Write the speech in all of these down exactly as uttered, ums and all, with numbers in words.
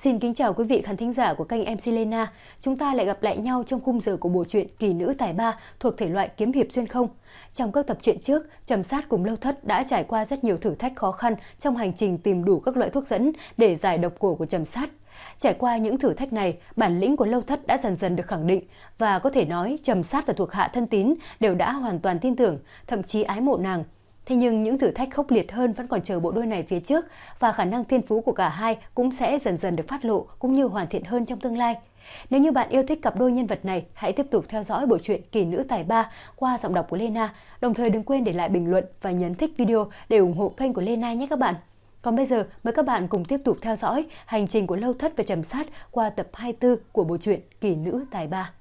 Xin kính chào quý vị khán thính giả của kênh em xê Lena. Chúng ta lại gặp lại nhau trong khung giờ của bộ truyện Kỳ Nữ Tài Ba thuộc thể loại kiếm hiệp xuyên không. Trong các tập truyện trước, Trầm Sát cùng Lâu Thất đã trải qua rất nhiều thử thách khó khăn trong hành trình tìm đủ các loại thuốc dẫn để giải độc cổ của Trầm Sát. Trải qua những thử thách này, bản lĩnh của Lâu Thất đã dần dần được khẳng định và có thể nói Trầm Sát và thuộc hạ thân tín đều đã hoàn toàn tin tưởng, thậm chí ái mộ nàng. Thế nhưng những thử thách khốc liệt hơn vẫn còn chờ bộ đôi này phía trước và khả năng thiên phú của cả hai cũng sẽ dần dần được phát lộ cũng như hoàn thiện hơn trong tương lai. Nếu như bạn yêu thích cặp đôi nhân vật này, hãy tiếp tục theo dõi bộ truyện Kỳ Nữ Tài Ba qua giọng đọc của Lena. Đồng thời đừng quên để lại bình luận và nhấn thích video để ủng hộ kênh của Lena nhé các bạn. Còn bây giờ mời các bạn cùng tiếp tục theo dõi hành trình của Lâu Thất và Trầm Sát qua tập hai mươi tư của bộ truyện Kỳ Nữ Tài Ba.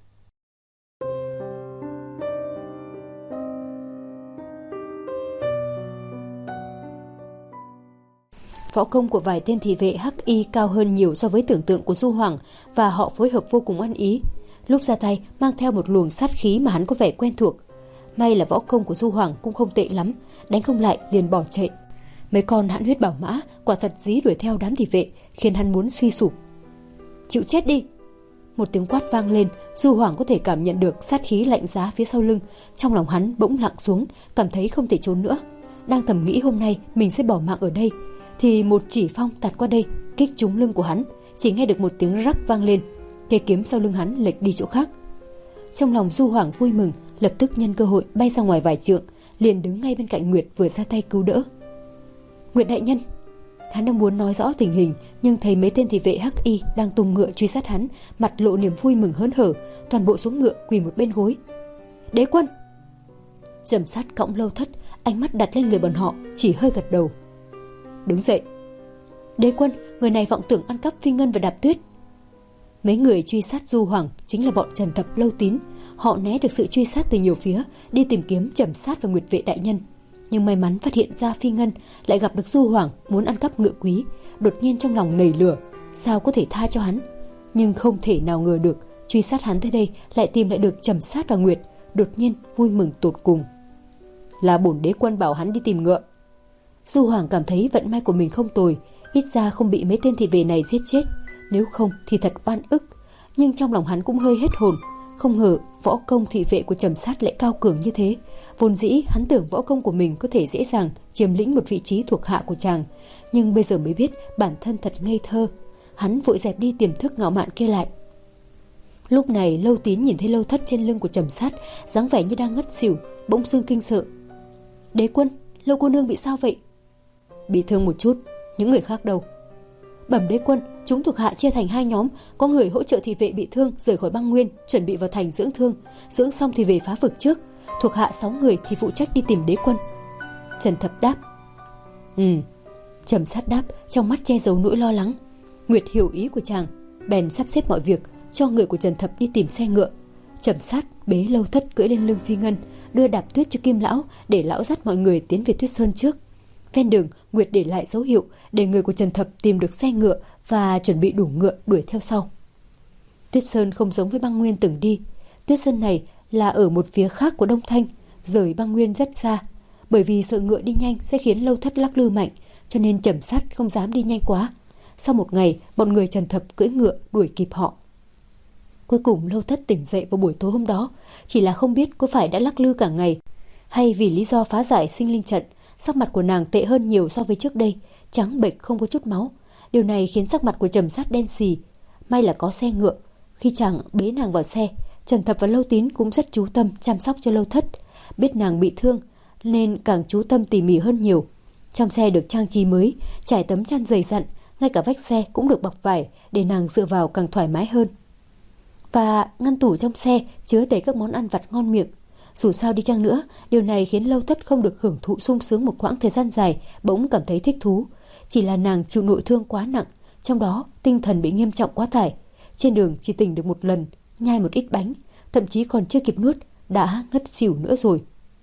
Võ công của vài tên thị vệ hắc y cao hơn nhiều so với tưởng tượng của Du Hoàng và họ phối hợp vô cùng ăn ý. Lúc ra tay mang theo một luồng sát khí mà hắn có vẻ quen thuộc. May là võ công của Du Hoàng cũng không tệ lắm, đánh không lại liền bỏ chạy. Mấy con hãn huyết bảo mã quả thật dí đuổi theo đám thị vệ, khiến hắn muốn suy sụp. Chịu chết đi! Một tiếng quát vang lên, Du Hoàng có thể cảm nhận được sát khí lạnh giá phía sau lưng. Trong lòng hắn bỗng lặng xuống, cảm thấy không thể trốn nữa. Đang thầm nghĩ hôm nay mình sẽ bỏ mạng ở đây, thì một chỉ phong tạt qua đây, kích trúng lưng của hắn. Chỉ nghe được một tiếng rắc vang lên, cây kiếm sau lưng hắn lệch đi chỗ khác. Trong lòng Du Hoàng vui mừng, lập tức nhân cơ hội bay ra ngoài vài trượng, liền đứng ngay bên cạnh Nguyệt vừa ra tay cứu đỡ. Nguyệt đại nhân! Hắn đang muốn nói rõ tình hình, nhưng thấy mấy tên thị vệ hắc y đang tung ngựa truy sát hắn, mặt lộ niềm vui mừng hớn hở, toàn bộ xuống ngựa quỳ một bên gối. Đế quân! Trầm Sát cõng Lâu Thất, ánh mắt đặt lên người bọn họ, chỉ hơi gật đầu. Đứng dậy! Đế quân, người này vọng tưởng ăn cắp Phi Ngân và Đạp Tuyết. Mấy người truy sát Du Hoàng chính là bọn Trần Thập Lâu Tín. Họ né được sự truy sát từ nhiều phía, đi tìm kiếm Trầm Sát và Nguyệt vệ đại nhân. Nhưng may mắn phát hiện ra Phi Ngân, lại gặp được Du Hoàng muốn ăn cắp ngựa quý. Đột nhiên trong lòng nảy lửa, sao có thể tha cho hắn. Nhưng không thể nào ngờ được truy sát hắn tới đây lại tìm lại được Trầm Sát và Nguyệt. Đột nhiên vui mừng tột cùng. Là bổn đế quân bảo hắn đi tìm ngựa. Du Hoàng cảm thấy vận may của mình không tồi, ít ra không bị mấy tên thị vệ này giết chết, nếu không thì thật oan ức. Nhưng trong lòng hắn cũng hơi hết hồn, không ngờ võ công thị vệ của Trầm Sát lại cao cường như thế. Vốn dĩ hắn tưởng võ công của mình có thể dễ dàng chiếm lĩnh một vị trí thuộc hạ của chàng, nhưng bây giờ mới biết bản thân thật ngây thơ. Hắn vội dẹp đi tiềm thức ngạo mạn kia lại. Lúc này Lâu Tín nhìn thấy Lâu Thất trên lưng của Trầm Sát, dáng vẻ như đang ngất xỉu, bỗng dưng kinh sợ. Đế quân, Lâu cô nương bị sao vậy? Bị thương một chút, những người khác đâu? Bẩm đế quân, chúng thuộc hạ chia thành hai nhóm, có người hỗ trợ thị vệ bị thương rời khỏi băng nguyên, chuẩn bị vào thành dưỡng thương, dưỡng xong thì về phá vực trước. Thuộc hạ sáu người thì phụ trách đi tìm đế quân. Trần Thập đáp. Ừ. Trầm Sát đáp, trong mắt che giấu nỗi lo lắng. Nguyệt hiểu ý của chàng, bèn sắp xếp mọi việc, cho người của Trần Thập đi tìm xe ngựa. Trầm Sát bế Lâu Thất cưỡi lên lưng Phi Ngân, đưa Đạp Tuyết cho Kim lão để lão dắt mọi người tiến về Tuyết Sơn trước. Ven đường, Nguyệt để lại dấu hiệu để người của Trần Thập tìm được xe ngựa và chuẩn bị đủ ngựa đuổi theo sau. Tuyết Sơn không giống với băng nguyên từng đi. Tuyết Sơn này là ở một phía khác của Đông Thanh, rời băng nguyên rất xa. Bởi vì sợ ngựa đi nhanh sẽ khiến Lâu Thất lắc lư mạnh, cho nên Trầm Sát không dám đi nhanh quá. Sau một ngày, bọn người Trần Thập cưỡi ngựa đuổi kịp họ. Cuối cùng Lâu Thất tỉnh dậy vào buổi tối hôm đó, chỉ là không biết có phải đã lắc lư cả ngày hay vì lý do phá giải sinh linh trận. Sắc mặt của nàng tệ hơn nhiều so với trước đây, trắng bệch không có chút máu. Điều này khiến sắc mặt của Trầm Sát đen xì. May là có xe ngựa. Khi chàng bế nàng vào xe, Trần Thập và Lâu Tín cũng rất chú tâm chăm sóc cho Lâu Thất. Biết nàng bị thương nên càng chú tâm tỉ mỉ hơn nhiều. Trong xe được trang trí mới, trải tấm chăn dày dặn, ngay cả vách xe cũng được bọc vải để nàng dựa vào càng thoải mái hơn. Và ngăn tủ trong xe chứa đầy các món ăn vặt ngon miệng. Dù sao đi chăng nữa, điều này khiến Lâu Thất không được hưởng thụ sung sướng một quãng thời gian dài, bỗng cảm thấy thích thú. Chỉ là nàng chịu nội thương quá nặng, trong đó tinh thần bị nghiêm trọng quá tải. Trên đường chỉ tỉnh được một lần, nhai một ít bánh, thậm chí còn chưa kịp nuốt, đã ngất xỉu nữa rồi.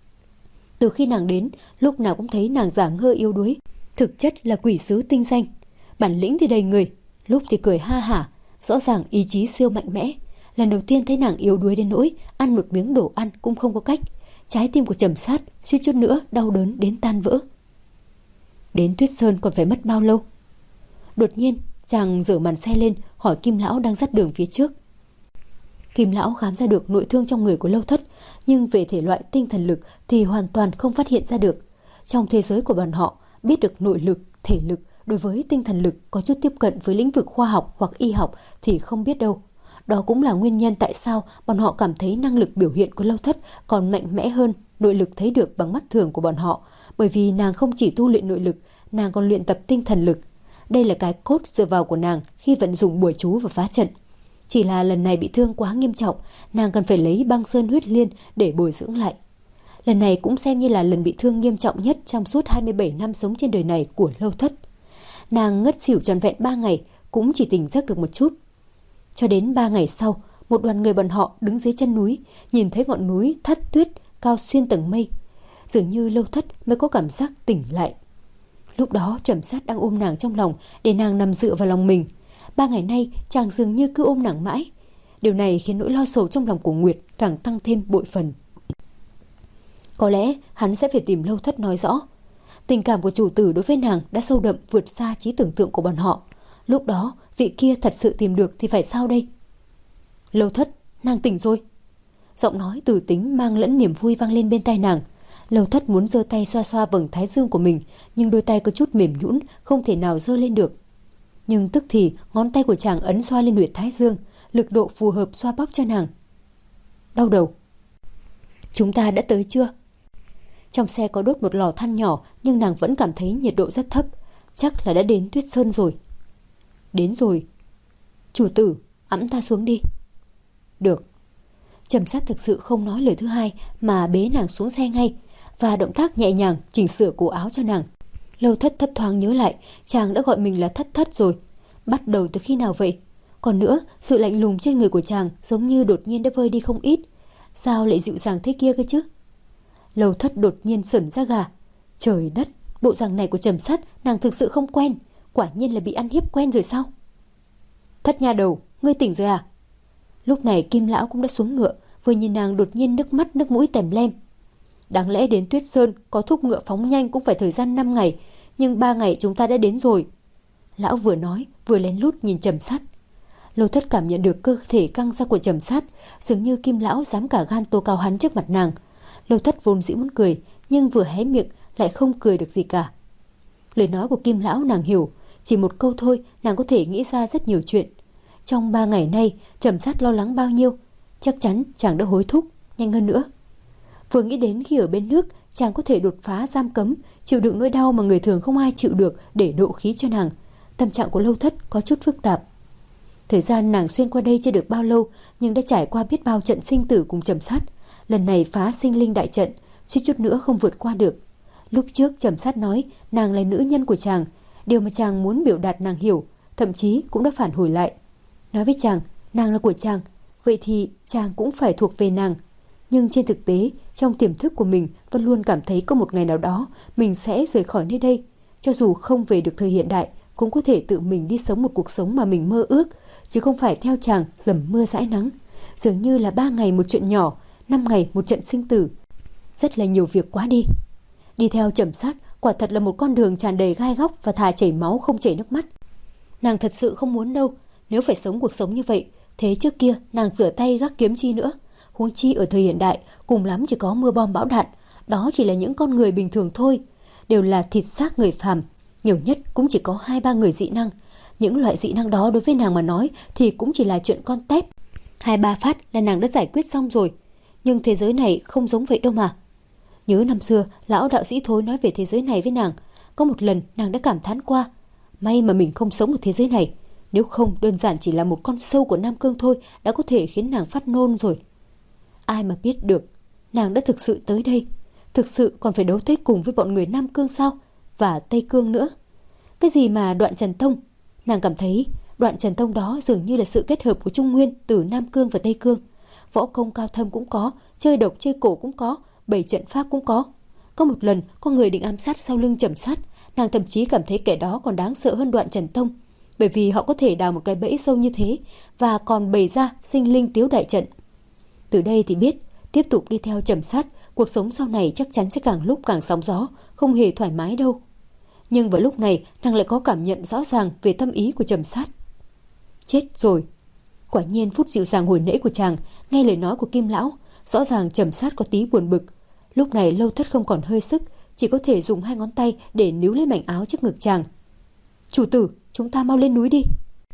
Từ khi nàng đến, lúc nào cũng thấy nàng giả ngơ yếu đuối, thực chất là quỷ sứ tinh danh. Bản lĩnh thì đầy người, lúc thì cười ha hả, rõ ràng ý chí siêu mạnh mẽ. Lần đầu tiên thấy nàng yếu đuối đến nỗi ăn một miếng đồ ăn cũng không có cách. Trái tim của Trầm Sát suýt chút nữa đau đớn đến tan vỡ. Đến Tuyết Sơn còn phải mất bao lâu? Đột nhiên Chàng giở màn xe lên hỏi Kim lão đang dắt đường phía trước. Kim lão khám ra được nội thương trong người của Lâu Thất, nhưng về thể loại tinh thần lực thì hoàn toàn không phát hiện ra được. Trong thế giới của bọn họ, biết được nội lực, thể lực đối với tinh thần lực có chút tiếp cận với lĩnh vực khoa học hoặc y học thì không biết đâu. Đó cũng là nguyên nhân tại sao bọn họ cảm thấy năng lực biểu hiện của Lâu Thất còn mạnh mẽ hơn nội lực thấy được bằng mắt thường của bọn họ, bởi vì nàng không chỉ tu luyện nội lực, nàng còn luyện tập tinh thần lực. Đây là cái cốt dựa vào của nàng khi vận dụng bùa chú và phá trận. Chỉ là lần này bị thương quá nghiêm trọng, nàng cần phải lấy băng sơn huyết liên để bồi dưỡng lại. Lần này cũng xem như là lần bị thương nghiêm trọng nhất trong suốt hai mươi bảy năm sống trên đời này của Lâu Thất. Nàng ngất xỉu trọn vẹn ba ngày, cũng chỉ tỉnh giấc được một chút. Cho đến ba ngày sau, một đoàn người bọn họ đứng dưới chân núi, nhìn thấy ngọn núi Thất Tuyết cao xuyên tầng mây. Dường như Lâu Thất mới có cảm giác tỉnh lại. Lúc đó Trầm Sát đang ôm nàng trong lòng để nàng nằm dựa vào lòng mình. Ba ngày nay chàng dường như cứ ôm nàng mãi. Điều này khiến nỗi lo sầu trong lòng của Nguyệt càng tăng thêm bội phần. Có lẽ hắn sẽ phải tìm Lâu Thất nói rõ. Tình cảm của chủ tử đối với nàng đã sâu đậm vượt xa trí tưởng tượng của bọn họ. Lúc đó vị kia thật sự tìm được thì phải sao đây? Lâu Thất, nàng tỉnh rồi. Giọng nói từ tính mang lẫn niềm vui vang lên bên tai nàng. Lâu Thất muốn giơ tay xoa xoa vầng thái dương của mình, nhưng đôi tay có chút mềm nhũn, không thể nào giơ lên được. Nhưng tức thì ngón tay của chàng ấn xoa lên huyệt thái dương, lực độ phù hợp xoa bóp cho nàng. Đau đầu. Chúng ta đã tới chưa? Trong xe có đốt một lò than nhỏ, nhưng nàng vẫn cảm thấy nhiệt độ rất thấp. Chắc là đã đến Tuyết Sơn rồi. Đến rồi. Chủ tử, ẵm ta xuống đi. Được. Trầm Sát thực sự không nói lời thứ hai mà bế nàng xuống xe ngay, và động tác nhẹ nhàng chỉnh sửa cổ áo cho nàng. Lâu Thất thấp thoáng nhớ lại, chàng đã gọi mình là Thất Thất rồi. Bắt đầu từ khi nào vậy? Còn nữa, sự lạnh lùng trên người của chàng giống như đột nhiên đã vơi đi không ít. Sao lại dịu dàng thế kia cơ chứ? Lâu Thất đột nhiên sởn ra gà. Trời đất, bộ dạng này của Trầm Sát nàng thực sự không quen. Quả nhiên là bị ăn hiếp quen rồi sao? Thất nha đầu, ngươi tỉnh rồi à? Lúc này Kim lão cũng đã xuống ngựa, vừa nhìn nàng đột nhiên nước mắt nước mũi tèm lem. Đáng lẽ đến Tuyết Sơn có thúc ngựa phóng nhanh cũng phải thời gian năm ngày, nhưng ba ngày chúng ta đã đến rồi. Lão vừa nói vừa lén lút nhìn Trầm Sát. Lâu Thất cảm nhận được cơ thể căng ra của Trầm Sát, dường như Kim lão dám cả gan tố cáo hắn trước mặt nàng. Lâu Thất vốn dĩ muốn cười, nhưng vừa hé miệng lại không cười được gì cả. Lời nói của Kim lão nàng hiểu, chỉ một câu thôi nàng có thể nghĩ ra rất nhiều chuyện. Trong ba ngày nay Trầm Sát lo lắng bao nhiêu, chắc chắn chàng đã hối thúc nhanh hơn nữa. Vừa nghĩ đến khi ở bên nước chàng có thể đột phá giam cấm, chịu đựng nỗi đau mà người thường không ai chịu được để độ khí cho nàng, tâm trạng của Lâu Thất có chút phức tạp. Thời gian nàng xuyên qua đây chưa được bao lâu, nhưng đã trải qua biết bao trận sinh tử cùng Trầm Sát. Lần này phá sinh linh đại trận, suýt chút nữa không vượt qua được. Lúc trước Trầm Sát nói nàng là nữ nhân của chàng, điều mà chàng muốn biểu đạt nàng hiểu, thậm chí cũng đã phản hồi lại. Nói với chàng, nàng là của chàng, vậy thì chàng cũng phải thuộc về nàng. Nhưng trên thực tế, trong tiềm thức của mình vẫn luôn cảm thấy có một ngày nào đó mình sẽ rời khỏi nơi đây. Cho dù không về được thời hiện đại, cũng có thể tự mình đi sống một cuộc sống mà mình mơ ước, chứ không phải theo chàng dầm mưa dãi nắng. Dường như là ba ngày một chuyện nhỏ, năm ngày một trận sinh tử. Rất là nhiều việc quá đi. Đi theo Trầm Sát quả thật là một con đường tràn đầy gai góc và thà chảy máu không chảy nước mắt. Nàng thật sự không muốn đâu. Nếu phải sống cuộc sống như vậy, thế trước kia nàng rửa tay gác kiếm chi nữa. Huống chi ở thời hiện đại, cùng lắm chỉ có mưa bom bão đạn. Đó chỉ là những con người bình thường thôi, đều là thịt xác người phàm, nhiều nhất cũng chỉ có hai ba người dị năng. Những loại dị năng đó đối với nàng mà nói thì cũng chỉ là chuyện con tép. Hai ba phát là nàng đã giải quyết xong rồi. Nhưng thế giới này không giống vậy đâu mà. Nhớ năm xưa lão đạo sĩ Thối nói về thế giới này với nàng, có một lần nàng đã cảm thán qua, may mà mình không sống ở thế giới này, nếu không đơn giản chỉ là một con sâu của Nam Cương thôi đã có thể khiến nàng phát nôn rồi. Ai mà biết được, nàng đã thực sự tới đây, thực sự còn phải đấu tới cùng với bọn người Nam Cương sao, và Tây Cương nữa. Cái gì mà Đoạn Trần Tông, nàng cảm thấy Đoạn Trần Tông đó dường như là sự kết hợp của Trung Nguyên từ Nam Cương và Tây Cương. Võ công cao thâm cũng có, chơi độc chơi cổ cũng có, bảy trận pháp cũng có. Có một lần có người định ám sát sau lưng Trầm Sát, nàng thậm chí cảm thấy kẻ đó còn đáng sợ hơn Đoạn Trần Tông, bởi vì họ có thể đào một cái bẫy sâu như thế và còn bày ra sinh linh tiếu đại trận. Từ đây thì biết, tiếp tục đi theo Trầm Sát, cuộc sống sau này chắc chắn sẽ càng lúc càng sóng gió, không hề thoải mái đâu. Nhưng vào lúc này nàng lại có cảm nhận rõ ràng về tâm ý của Trầm Sát. Chết rồi. Quả nhiên phút dịu dàng hồi nãy của chàng, nghe lời nói của Kim lão, rõ ràng Trầm Sát có tí buồn bực. Lúc này Lâu Thất không còn hơi sức, chỉ có thể dùng hai ngón tay để níu lấy mảnh áo trước ngực chàng. Chủ tử, chúng ta mau lên núi đi.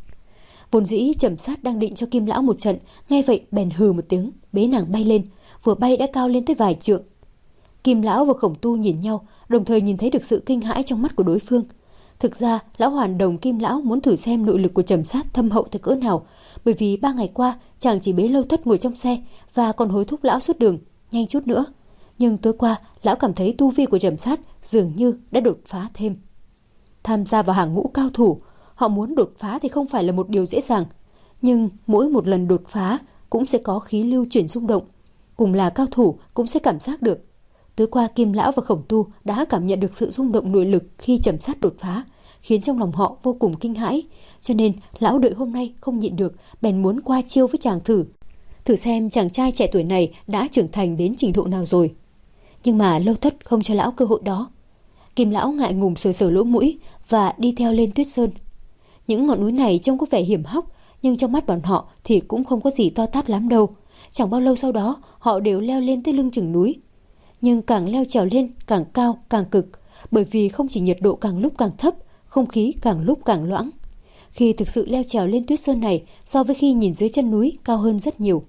Vốn dĩ Trầm Sát đang định cho Kim lão một trận, nghe vậy bèn hừ một tiếng, bế nàng bay lên, vừa bay đã cao lên tới vài trượng. Kim lão và Khổng Tu nhìn nhau, đồng thời nhìn thấy được sự kinh hãi trong mắt của đối phương. Thực ra lão hoàn đồng Kim lão muốn thử xem nội lực của Trầm Sát thâm hậu tới cỡ nào, bởi vì ba ngày qua chàng chỉ bế Lâu Thất ngồi trong xe và còn hối thúc lão suốt đường, nhanh chút nữa. Nhưng tối qua lão cảm thấy tu vi của Trầm Sát dường như đã đột phá thêm. Tham gia vào hàng ngũ cao thủ, họ muốn đột phá thì không phải là một điều dễ dàng, nhưng mỗi một lần đột phá cũng sẽ có khí lưu chuyển rung động, cùng là cao thủ cũng sẽ cảm giác được. Tối qua Kim lão và Khổng Tu đã cảm nhận được sự rung động nội lực khi Trầm Sát đột phá, khiến trong lòng họ vô cùng kinh hãi, cho nên lão đợi hôm nay không nhịn được, bèn muốn qua chiêu với chàng thử, thử xem chàng trai trẻ tuổi này đã trưởng thành đến trình độ nào rồi. Nhưng mà Lâu Thất không cho lão cơ hội đó. Kim lão ngại ngùng sờ sờ lỗ mũi và đi theo lên Tuyết Sơn. Những ngọn núi này trông có vẻ hiểm hóc, nhưng trong mắt bọn họ thì cũng không có gì to tát lắm đâu. Chẳng bao lâu sau đó họ đều leo lên tới lưng chừng núi. Nhưng càng leo trèo lên càng cao càng cực, bởi vì không chỉ nhiệt độ càng lúc càng thấp, không khí càng lúc càng loãng. Khi thực sự leo trèo lên Tuyết Sơn này, so với khi nhìn dưới chân núi cao hơn rất nhiều.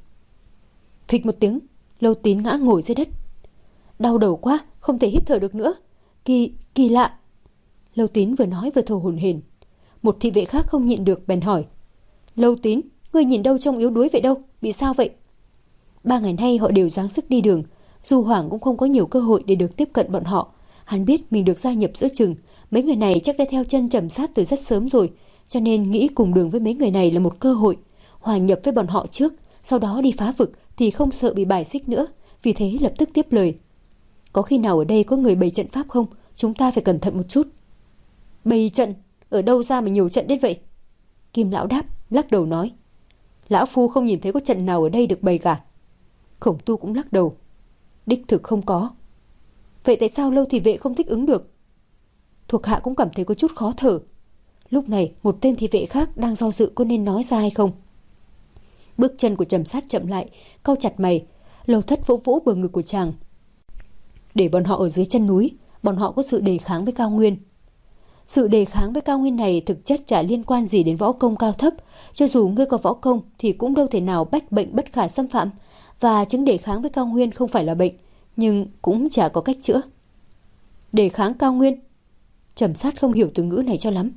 Phịch một tiếng, Lâu Tín ngã ngồi dưới đất. Đau đầu quá, không thể hít thở được nữa. Kỳ, kỳ lạ. Lâu Tín vừa nói vừa thở hổn hển. Một thị vệ khác không nhịn được bèn hỏi. Lâu Tín, ngươi nhìn đâu trông yếu đuối vậy đâu, bị sao vậy? Ba ngày nay họ đều giáng sức đi đường, Du Hoàng cũng không có nhiều cơ hội để được tiếp cận bọn họ. Hắn biết mình được gia nhập giữa chừng, mấy người này chắc đã theo chân Trầm Sát từ rất sớm rồi, cho nên nghĩ cùng đường với mấy người này là một cơ hội, hòa nhập với bọn họ trước, sau đó đi phá vực thì không sợ bị bài xích nữa, vì thế lập tức tiếp lời. Có khi nào ở đây có người bày trận pháp không? Chúng ta phải cẩn thận một chút. Bày trận? Ở đâu ra mà nhiều trận đến vậy? Kim lão đáp, lắc đầu nói. Lão phu không nhìn thấy có trận nào ở đây được bày cả. Khổng Tu cũng lắc đầu. Đích thực không có. Vậy tại sao Lâu thị vệ không thích ứng được? Thuộc hạ cũng cảm thấy có chút khó thở. Lúc này một tên thị vệ khác đang do dự có nên nói ra hay không. Bước chân của Trầm Sát chậm lại, cau chặt mày. Lâu Thất vỗ vỗ bờ ngực của chàng. Để bọn họ ở dưới chân núi, bọn họ có sự đề kháng với cao nguyên. Sự đề kháng với cao nguyên này thực chất chả liên quan gì đến võ công cao thấp. Cho dù ngươi có võ công thì cũng đâu thể nào bách bệnh bất khả xâm phạm. Và chứng đề kháng với cao nguyên không phải là bệnh, nhưng cũng chả có cách chữa. Đề kháng cao nguyên? Trầm Sát không hiểu từ ngữ này cho lắm.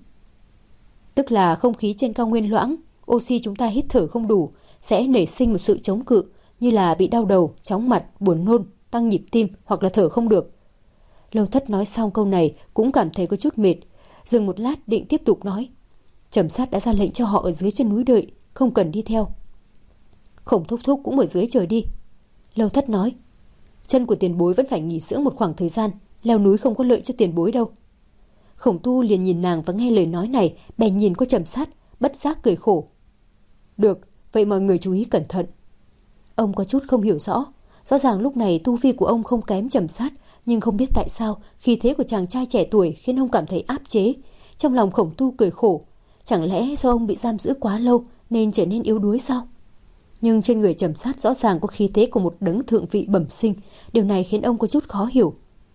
Tức là không khí trên cao nguyên loãng, oxy chúng ta hít thở không đủ, sẽ nảy sinh một sự chống cự, như là bị đau đầu, chóng mặt, buồn nôn, tăng nhịp tim hoặc là thở không được. Lâu Thất nói xong câu này cũng cảm thấy có chút mệt, dừng một lát định tiếp tục nói. Trầm Sát đã ra lệnh cho họ ở dưới chân núi đợi, không cần đi theo. Khổng Thúc Thúc cũng ở dưới chờ đi. Lâu Thất nói. Chân của tiền bối vẫn phải nghỉ dưỡng một khoảng thời gian, leo núi không có lợi cho tiền bối đâu. Khổng Tu liền nhìn nàng và nghe lời nói này, bèn nhìn qua Trầm Sát, bất giác cười khổ. Được, vậy mọi người chú ý cẩn thận. Ông có chút không hiểu rõ. Rõ ràng lúc này tu vi của ông không kém Trầm Sát, nhưng không biết tại sao khí thế của chàng trai trẻ tuổi khiến ông cảm thấy áp chế. Trong lòng Khổng Tu cười khổ. Chẳng lẽ do ông bị giam giữ quá lâu nên trở nên yếu đuối sao? Nhưng trên người Trầm Sát rõ ràng có khí thế của một đấng thượng vị bẩm sinh. Điều này khiến ông có chút khó hiểu.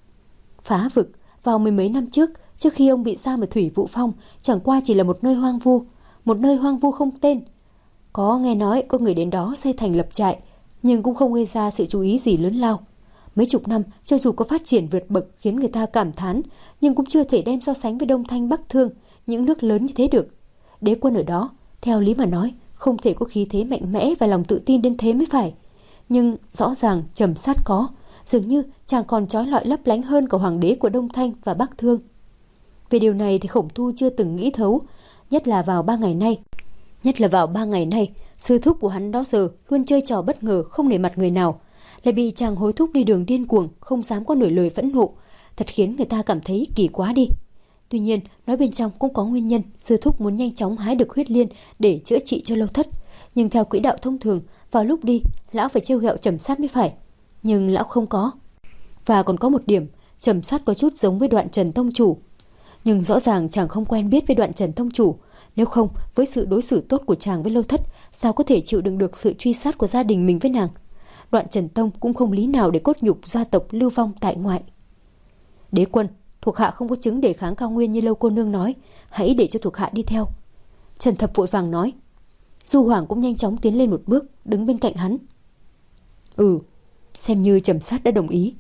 Phá vực, vào mười mấy năm trước, trước khi ông bị giam ở Thủy Vũ Phong, chẳng qua chỉ là một nơi hoang vu, một nơi hoang vu không tên. Có nghe nói có người đến đó xây thành lập trại, nhưng cũng không gây ra sự chú ý gì lớn lao. Mấy chục năm, cho dù có phát triển vượt bậc khiến người ta cảm thán, nhưng cũng chưa thể đem so sánh với Đông Thanh Bắc Thương, những nước lớn như thế được. Đế quân ở đó, theo lý mà nói, không thể có khí thế mạnh mẽ và lòng tự tin đến thế mới phải. Nhưng rõ ràng Trầm Sát có, dường như chàng còn trói lọi lấp lánh hơn cả hoàng đế của Đông Thanh và Bắc Thương. Về điều này thì Khổng Tu chưa từng nghĩ thấu, nhất là vào ba ngày nay. Nhất là vào ba ngày nay, sư thúc của hắn đó giờ luôn chơi trò bất ngờ không nể mặt người nào, lại bị chàng hối thúc đi đường điên cuồng, không dám có nửa lời phẫn nộ, thật khiến người ta cảm thấy kỳ quá đi. Tuy nhiên, nói bên trong cũng có nguyên nhân, sư thúc muốn nhanh chóng hái được huyết liên để chữa trị cho Lâu Thất, nhưng theo quỹ đạo thông thường, vào lúc đi, lão phải trêu ghẹo Trầm Sát mới phải, nhưng lão không có. Và còn có một điểm, Trầm Sát có chút giống với Đoạn Trần tông chủ. Nhưng rõ ràng chàng không quen biết với Đoạn Trần tông chủ. Nếu không, với sự đối xử tốt của chàng với Lâu Thất, sao có thể chịu đựng được sự truy sát của gia đình mình với nàng? Đoạn Trần Tông cũng không lý nào để cốt nhục gia tộc lưu vong tại ngoại. Đế quân, thuộc hạ không có chứng để kháng Cao Nguyên như Lâu cô nương nói, hãy để cho thuộc hạ đi theo. Trần Thập vội vàng nói. Du Hoàng cũng nhanh chóng tiến lên một bước, đứng bên cạnh hắn. Ừ, xem như Trầm Sát đã đồng ý.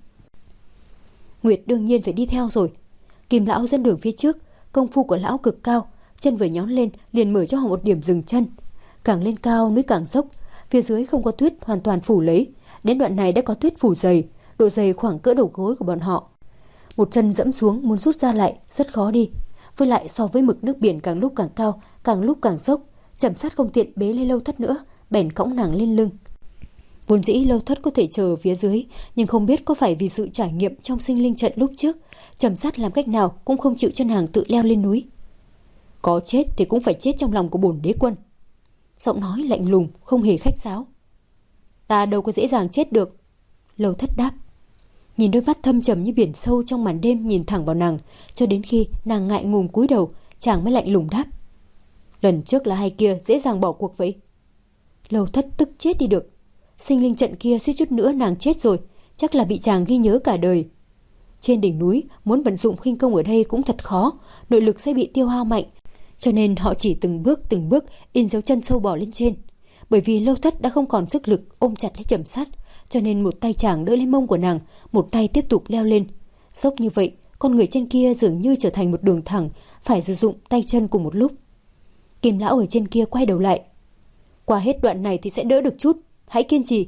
Nguyệt đương nhiên phải đi theo rồi. Kim lão dẫn đường phía trước, công phu của lão cực cao, chân vừa nhón lên liền mở cho họ một điểm dừng chân. Càng lên cao núi càng dốc, phía dưới không có tuyết hoàn toàn phủ lấy, đến đoạn này đã có tuyết phủ dày, độ dày khoảng cỡ đầu gối của bọn họ. Một chân dẫm xuống muốn rút ra lại rất khó đi, với lại so với mực nước biển càng lúc càng cao, càng lúc càng dốc, Trầm Sát không tiện bế lấy Lâu Thất nữa, bèn cõng nàng lên lưng. Vốn dĩ Lâu Thất có thể chờ phía dưới, nhưng không biết có phải vì sự trải nghiệm trong sinh linh trận lúc trước, Trầm Sát làm cách nào cũng không chịu cho nàng tự leo lên núi. Có chết thì cũng phải chết trong lòng của bổn đế quân. Giọng nói lạnh lùng, không hề khách sáo. Ta đâu có dễ dàng chết được. Lâu Thất đáp. Nhìn đôi mắt thâm trầm như biển sâu trong màn đêm nhìn thẳng vào nàng, cho đến khi nàng ngại ngùng cúi đầu, chàng mới lạnh lùng đáp. Lần trước là hai kia dễ dàng bỏ cuộc vậy. Lâu Thất tức chết đi được. Sinh linh trận kia suýt chút nữa nàng chết rồi, chắc là bị chàng ghi nhớ cả đời. Trên đỉnh núi, muốn vận dụng khinh công ở đây cũng thật khó, nội lực sẽ bị tiêu hao mạnh, cho nên họ chỉ từng bước từng bước in dấu chân sâu bò lên trên. Bởi vì Lâu Thất đã không còn sức lực ôm chặt lấy Trầm Sát, cho nên một tay chàng đỡ lên mông của nàng, một tay tiếp tục leo lên. Dốc như vậy, con người trên kia dường như trở thành một đường thẳng, phải sử dụng tay chân cùng một lúc. Kim lão ở trên kia quay đầu lại. Qua hết đoạn này thì sẽ đỡ được chút, hãy kiên trì.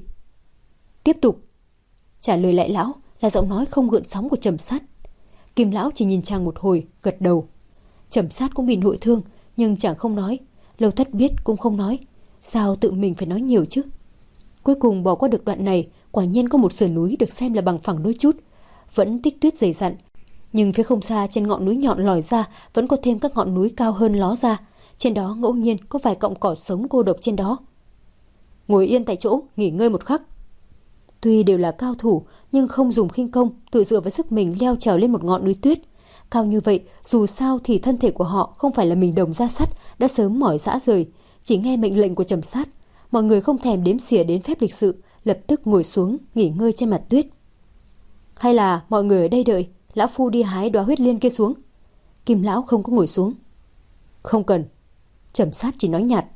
Tiếp tục. Trả lời lại lão là giọng nói không gợn sóng của Trầm Sát. Kim lão chỉ nhìn chàng một hồi, gật đầu. Trầm Sát cũng bị nội thương, nhưng chàng không nói. Lâu Thất biết cũng không nói. Sao tự mình phải nói nhiều chứ? Cuối cùng bỏ qua được đoạn này, quả nhiên có một sườn núi được xem là bằng phẳng đôi chút, vẫn tích tuyết dày dặn. Nhưng phía không xa trên ngọn núi nhọn lòi ra vẫn có thêm các ngọn núi cao hơn ló ra. Trên đó ngẫu nhiên có vài cọng cỏ sống cô độc trên đó. Ngồi yên tại chỗ, nghỉ ngơi một khắc. Tuy đều là cao thủ, nhưng không dùng khinh công, tự dựa với sức mình leo trèo lên một ngọn núi tuyết. Cao như vậy, dù sao thì thân thể của họ không phải là mình đồng da sắt, đã sớm mỏi rã rời. Chỉ nghe mệnh lệnh của Trầm Sát, mọi người không thèm đếm xỉa đến phép lịch sự, lập tức ngồi xuống nghỉ ngơi trên mặt tuyết. Hay là mọi người ở đây đợi, lão phu đi hái đóa huyết liên kia xuống. Kim lão không có ngồi xuống. Không cần. Trầm Sát chỉ nói nhạt.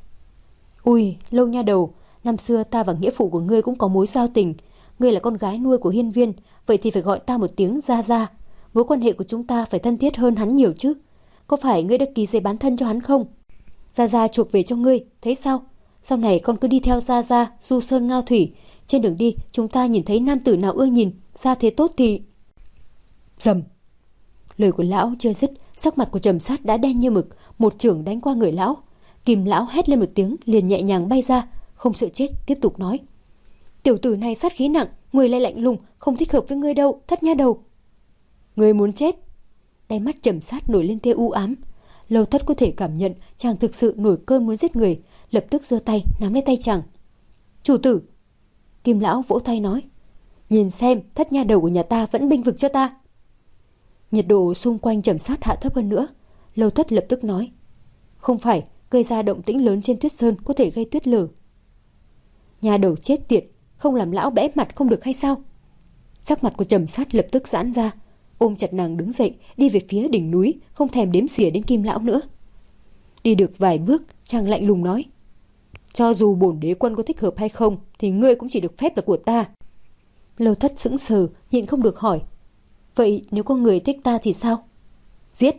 Ui, Lâu nha đầu, năm xưa ta và nghĩa phụ của ngươi cũng có mối giao tình. Ngươi là con gái nuôi của Hiên Viên, vậy thì phải gọi ta một tiếng gia gia. Mối quan hệ của chúng ta phải thân thiết hơn hắn nhiều chứ. Có phải ngươi đã ký giấy bán thân cho hắn không? Gia gia chuộc về cho ngươi, thấy sao? Sau này con cứ đi theo gia gia, du sơn ngao thủy. Trên đường đi, chúng ta nhìn thấy nam tử nào ưa nhìn, ra thế tốt thì... Dầm. Lời của lão chưa dứt, sắc mặt của Trầm Sát đã đen như mực, một chưởng đánh qua người lão. Kim lão hét lên một tiếng, liền nhẹ nhàng bay ra, không sợ chết, tiếp tục nói. Tiểu tử này sát khí nặng, người lại lạnh lùng, không thích hợp với ngươi đâu, Thất nha đầu. Ngươi muốn chết? Đáy mắt Trầm Sát nổi lên tia u ám. Lâu Thất có thể cảm nhận chàng thực sự nổi cơn muốn giết người, lập tức giơ tay nắm lấy tay chàng. Chủ tử. Kim lão vỗ tay nói. Nhìn xem, Thất nha đầu của nhà ta vẫn bênh vực cho ta. Nhiệt độ xung quanh Trầm Sát hạ thấp hơn nữa. Lâu Thất lập tức nói. Không phải, gây ra động tĩnh lớn trên tuyết sơn có thể gây tuyết lở. Nhà đầu chết tiệt, không làm lão bẽ mặt không được hay sao? Sắc mặt của Trầm Sát lập tức giãn ra, ôm chặt nàng đứng dậy, đi về phía đỉnh núi, không thèm đếm xỉa đến Kim lão nữa. Đi được vài bước, chàng lạnh lùng nói. Cho dù bổn đế quân có thích hợp hay không, thì ngươi cũng chỉ được phép là của ta. Lâu Thất sững sờ, nhịn không được hỏi. Vậy nếu có người thích ta thì sao? Giết.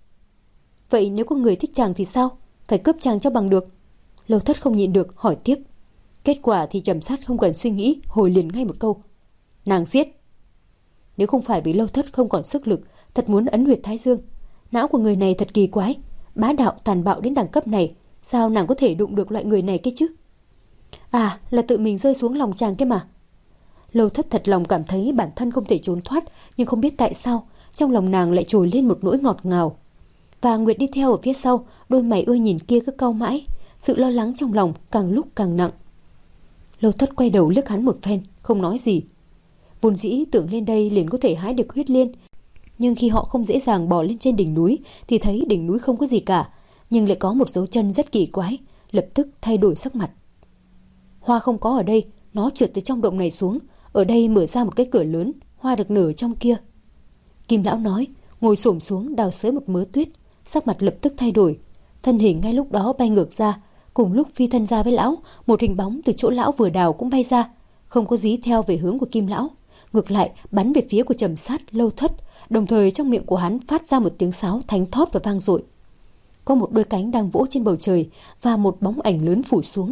Vậy nếu có người thích chàng thì sao? Phải cướp chàng cho bằng được. Lâu Thất không nhịn được, hỏi tiếp. Kết quả thì Trầm Sát không cần suy nghĩ, hồi liền ngay một câu. Nàng giết. Nếu không phải vì Lâu Thất không còn sức lực, thật muốn ấn huyệt thái dương. Não của người này thật kỳ quái, bá đạo tàn bạo đến đẳng cấp này, sao nàng có thể đụng được loại người này kia chứ? À, là tự mình rơi xuống lòng chàng kia mà. Lâu Thất thật lòng cảm thấy bản thân không thể trốn thoát, nhưng không biết tại sao trong lòng nàng lại trồi lên một nỗi ngọt ngào. Và Nguyệt đi theo ở phía sau, đôi mày ưa nhìn kia cứ cau mãi, sự lo lắng trong lòng càng lúc càng nặng. Lâu Thất quay đầu liếc hắn một phen, không nói gì. Vốn dĩ tưởng lên đây liền có thể hái được huyết liên, Nhưng khi họ không dễ dàng bò lên trên đỉnh núi thì thấy đỉnh núi không có gì cả, nhưng lại có một dấu chân rất kỳ quái, lập tức thay đổi sắc mặt. Hoa không có ở đây, nó trượt từ trong động này xuống, ở đây mở ra một cái cửa lớn, hoa được nở trong kia. Kim lão nói, ngồi xổm xuống đào xới một mớ tuyết, sắc mặt lập tức thay đổi, thân hình ngay lúc đó bay ngược ra, cùng lúc phi thân ra với lão, một hình bóng từ chỗ lão vừa đào cũng bay ra, không có dí theo về hướng của Kim lão, ngược lại bắn về phía của Trầm Sát, Lâu Thất, đồng thời trong miệng của hắn phát ra một tiếng sáo thánh thót và vang dội. Có một đôi cánh đang vỗ trên bầu trời và một bóng ảnh lớn phủ xuống.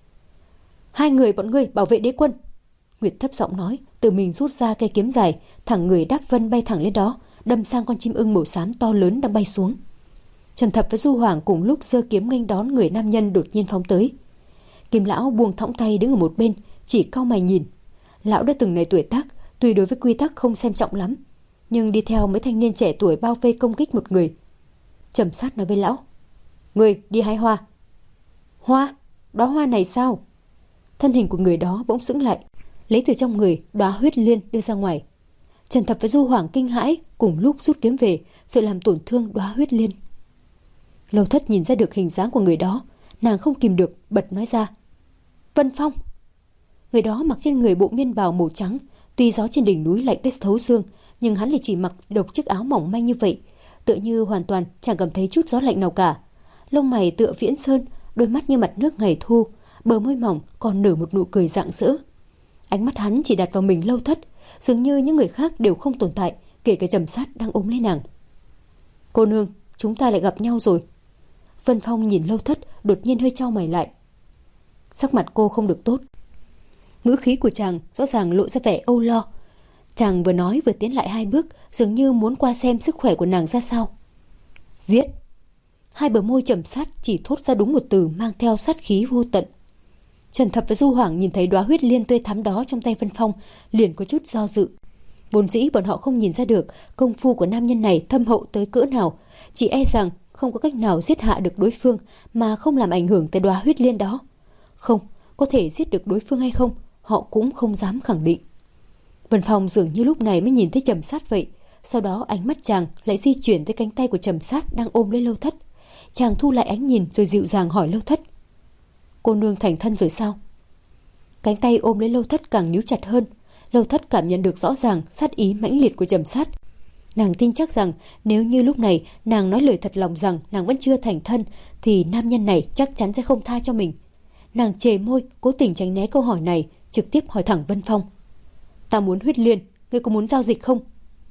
Hai người bọn ngươi bảo vệ đế quân. Nguyệt thấp giọng nói, tự mình rút ra cây kiếm dài, thẳng người đáp vân bay thẳng lên đó, đâm sang con chim ưng màu xám to lớn đang bay xuống. Trần Thập với Du Hoàng cùng lúc giơ kiếm nghênh đón người nam nhân đột nhiên phóng tới. Kim lão buông thõng tay đứng ở một bên, chỉ cau mày nhìn. Lão đã từng này tuổi tác, tuy đối với quy tắc không xem trọng lắm, nhưng đi theo mấy thanh niên trẻ tuổi bao vây công kích một người. Trầm Sát nói với lão, người đi hái hoa. Hoa? Đóa hoa này sao? Thân hình của người đó bỗng sững lại, lấy từ trong người đóa huyết liên đưa ra ngoài. Trần Thập với Du Hoàng kinh hãi, cùng lúc rút kiếm về, sợ làm tổn thương đóa huyết liên. Lâu Thất nhìn ra được hình dáng của người đó, nàng không kìm được bật nói ra, Vân Phong. Người đó mặc trên người bộ miên bào màu trắng, tuy gió trên đỉnh núi lạnh tới thấu xương, nhưng hắn lại chỉ mặc độc chiếc áo mỏng manh như vậy, tựa như hoàn toàn chẳng cảm thấy chút gió lạnh nào cả. Lông mày tựa viễn sơn, đôi mắt như mặt nước ngày thu, bờ môi mỏng còn nở một nụ cười rạng rỡ. Ánh mắt hắn chỉ đặt vào mình Lâu Thất, dường như những người khác đều không tồn tại, kể cả Trầm Sát đang ôm lấy nàng. Cô nương, chúng ta lại gặp nhau rồi. Vân Phong nhìn Lâu Thất, đột nhiên hơi chau mày lại. Sắc mặt cô không được tốt. Ngữ khí của chàng rõ ràng lộ ra vẻ âu lo. Chàng vừa nói vừa tiến lại hai bước, dường như muốn qua xem sức khỏe của nàng ra sao. Giết! Hai bờ môi Trầm Sát chỉ thốt ra đúng một từ mang theo sát khí vô tận. Trần Thập và Du Hoàng nhìn thấy đóa huyết liên tươi thắm đó trong tay Vân Phong, liền có chút do dự. Vốn dĩ bọn họ không nhìn ra được công phu của nam nhân này thâm hậu tới cỡ nào, chỉ e rằng không có cách nào giết hạ được đối phương mà không làm ảnh hưởng tới đóa huyết liên đó. Không, có thể giết được đối phương hay không, họ cũng không dám khẳng định. Vân Phong dường như lúc này mới nhìn thấy Trầm Sát vậy, sau đó ánh mắt chàng lại di chuyển tới cánh tay của Trầm Sát đang ôm lấy Lâu Thất. Chàng thu lại ánh nhìn rồi dịu dàng hỏi Lâu Thất, cô nương thành thân rồi sao? Cánh tay ôm lấy Lâu Thất càng níu chặt hơn. Lâu Thất cảm nhận được rõ ràng sát ý mãnh liệt của Trầm Sát. Nàng tin chắc rằng nếu như lúc này nàng nói lời thật lòng rằng nàng vẫn chưa thành thân, thì nam nhân này chắc chắn sẽ không tha cho mình. Nàng chề môi, cố tình tránh né câu hỏi này, trực tiếp hỏi thẳng Vân Phong, ta muốn huyết liên, ngươi có muốn giao dịch không?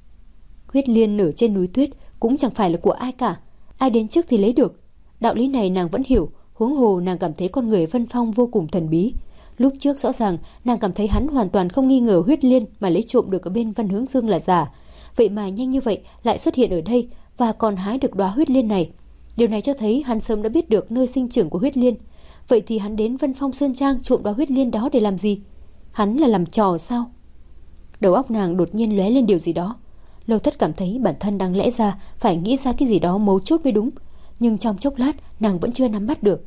Huyết liên nở trên núi tuyết cũng chẳng phải là của ai cả, ai đến trước thì lấy được. Đạo lý này nàng vẫn hiểu, huống hồ nàng cảm thấy con người Vân Phong vô cùng thần bí. Lúc trước rõ ràng nàng cảm thấy hắn hoàn toàn không nghi ngờ huyết liên mà lấy trộm được ở bên Vân Hướng Dương là giả, vậy mà nhanh như vậy lại xuất hiện ở đây và còn hái được đóa huyết liên này. Điều này cho thấy hắn sớm đã biết được nơi sinh trưởng của huyết liên. Vậy thì hắn đến Vân Phong Sơn Trang trộm đóa huyết liên đó để làm gì? Hắn là làm trò sao? Đầu óc nàng đột nhiên lóe lên điều gì đó. Lâu Thất cảm thấy bản thân đang lẽ ra phải nghĩ ra cái gì đó mấu chốt mới đúng, nhưng trong chốc lát nàng vẫn chưa nắm bắt được.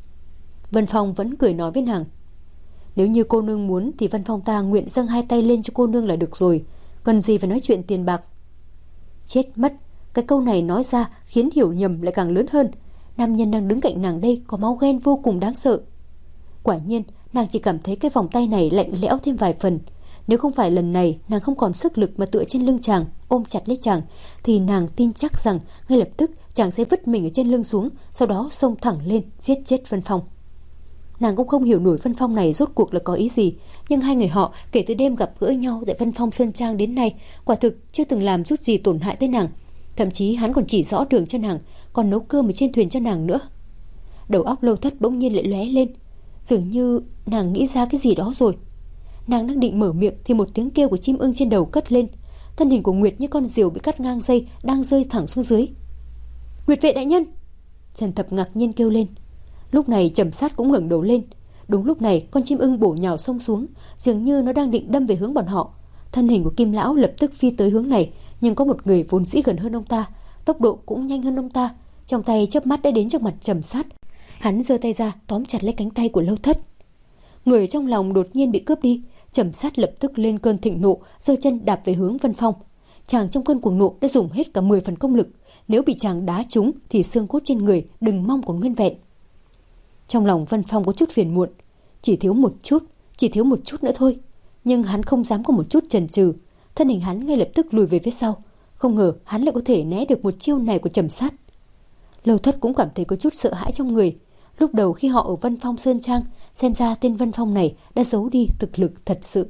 Vân Phong vẫn cười nói với nàng, nếu như cô nương muốn thì Vân Phong ta nguyện dâng hai tay lên cho cô nương là được rồi, cần gì phải nói chuyện tiền bạc. Chết mất, cái câu này nói ra khiến hiểu nhầm lại càng lớn hơn. Nam nhân đang đứng cạnh nàng đây có máu ghen vô cùng đáng sợ. Quả nhiên nàng chỉ cảm thấy cái vòng tay này lạnh lẽo thêm vài phần. Nếu không phải lần này nàng không còn sức lực mà tựa trên lưng chàng, ôm chặt lấy chàng, thì nàng tin chắc rằng ngay lập tức chàng sẽ vứt mình ở trên lưng xuống, sau đó xông thẳng lên giết chết Vân Phong. Nàng cũng không hiểu nổi Vân Phong này rốt cuộc là có ý gì, nhưng hai người họ kể từ đêm gặp gỡ nhau tại Vân Phong Sơn Trang đến nay, quả thực chưa từng làm chút gì tổn hại tới nàng. Thậm chí hắn còn chỉ rõ đường cho nàng, còn nấu cơm ở trên thuyền cho nàng nữa. Đầu óc Lâu Thất bỗng nhiên lại lóe lên, dường như nàng nghĩ ra cái gì đó rồi. Nàng đang định mở miệng thì một tiếng kêu của chim ưng trên đầu cất lên. Thân hình của Nguyệt như con diều bị cắt ngang dây, đang rơi thẳng xuống dưới. Nguyệt vệ đại nhân! Trần Thập ngạc nhiên kêu lên. Lúc này Trầm Sát cũng ngẩng đầu lên. Đúng lúc này con chim ưng bổ nhào xông xuống, dường như nó đang định đâm về hướng bọn họ. Thân hình của Kim lão lập tức phi tới hướng này, nhưng có một người vốn dĩ gần hơn ông ta, tốc độ cũng nhanh hơn ông ta, trong tay chớp mắt đã đến trước mặt Trầm Sát. Hắn giơ tay ra tóm chặt lấy cánh tay của Lâu Thất. Người trong lòng đột nhiên bị cướp đi. Trầm Sát lập tức lên cơn thịnh nộ, giơ chân đạp về hướng Vân Phong. chàng trong cơn cuồng nộ đã dùng hết cả mười phần công lực. Nếu bị chàng đá trúng thì xương cốt trên người đừng mong còn nguyên vẹn. Trong lòng Vân Phong có chút phiền muộn. Chỉ thiếu một chút, chỉ thiếu một chút nữa thôi. Nhưng hắn không dám có một chút chần chừ. Thân hình hắn ngay lập tức lùi về phía sau. Không ngờ hắn lại có thể né được một chiêu này của Trầm Sát. Lâu Thất cũng cảm thấy có chút sợ hãi trong người. Lúc đầu khi họ ở Vân Phong Sơn Trang, xem ra tên Vân Phong này đã giấu đi thực lực thật sự.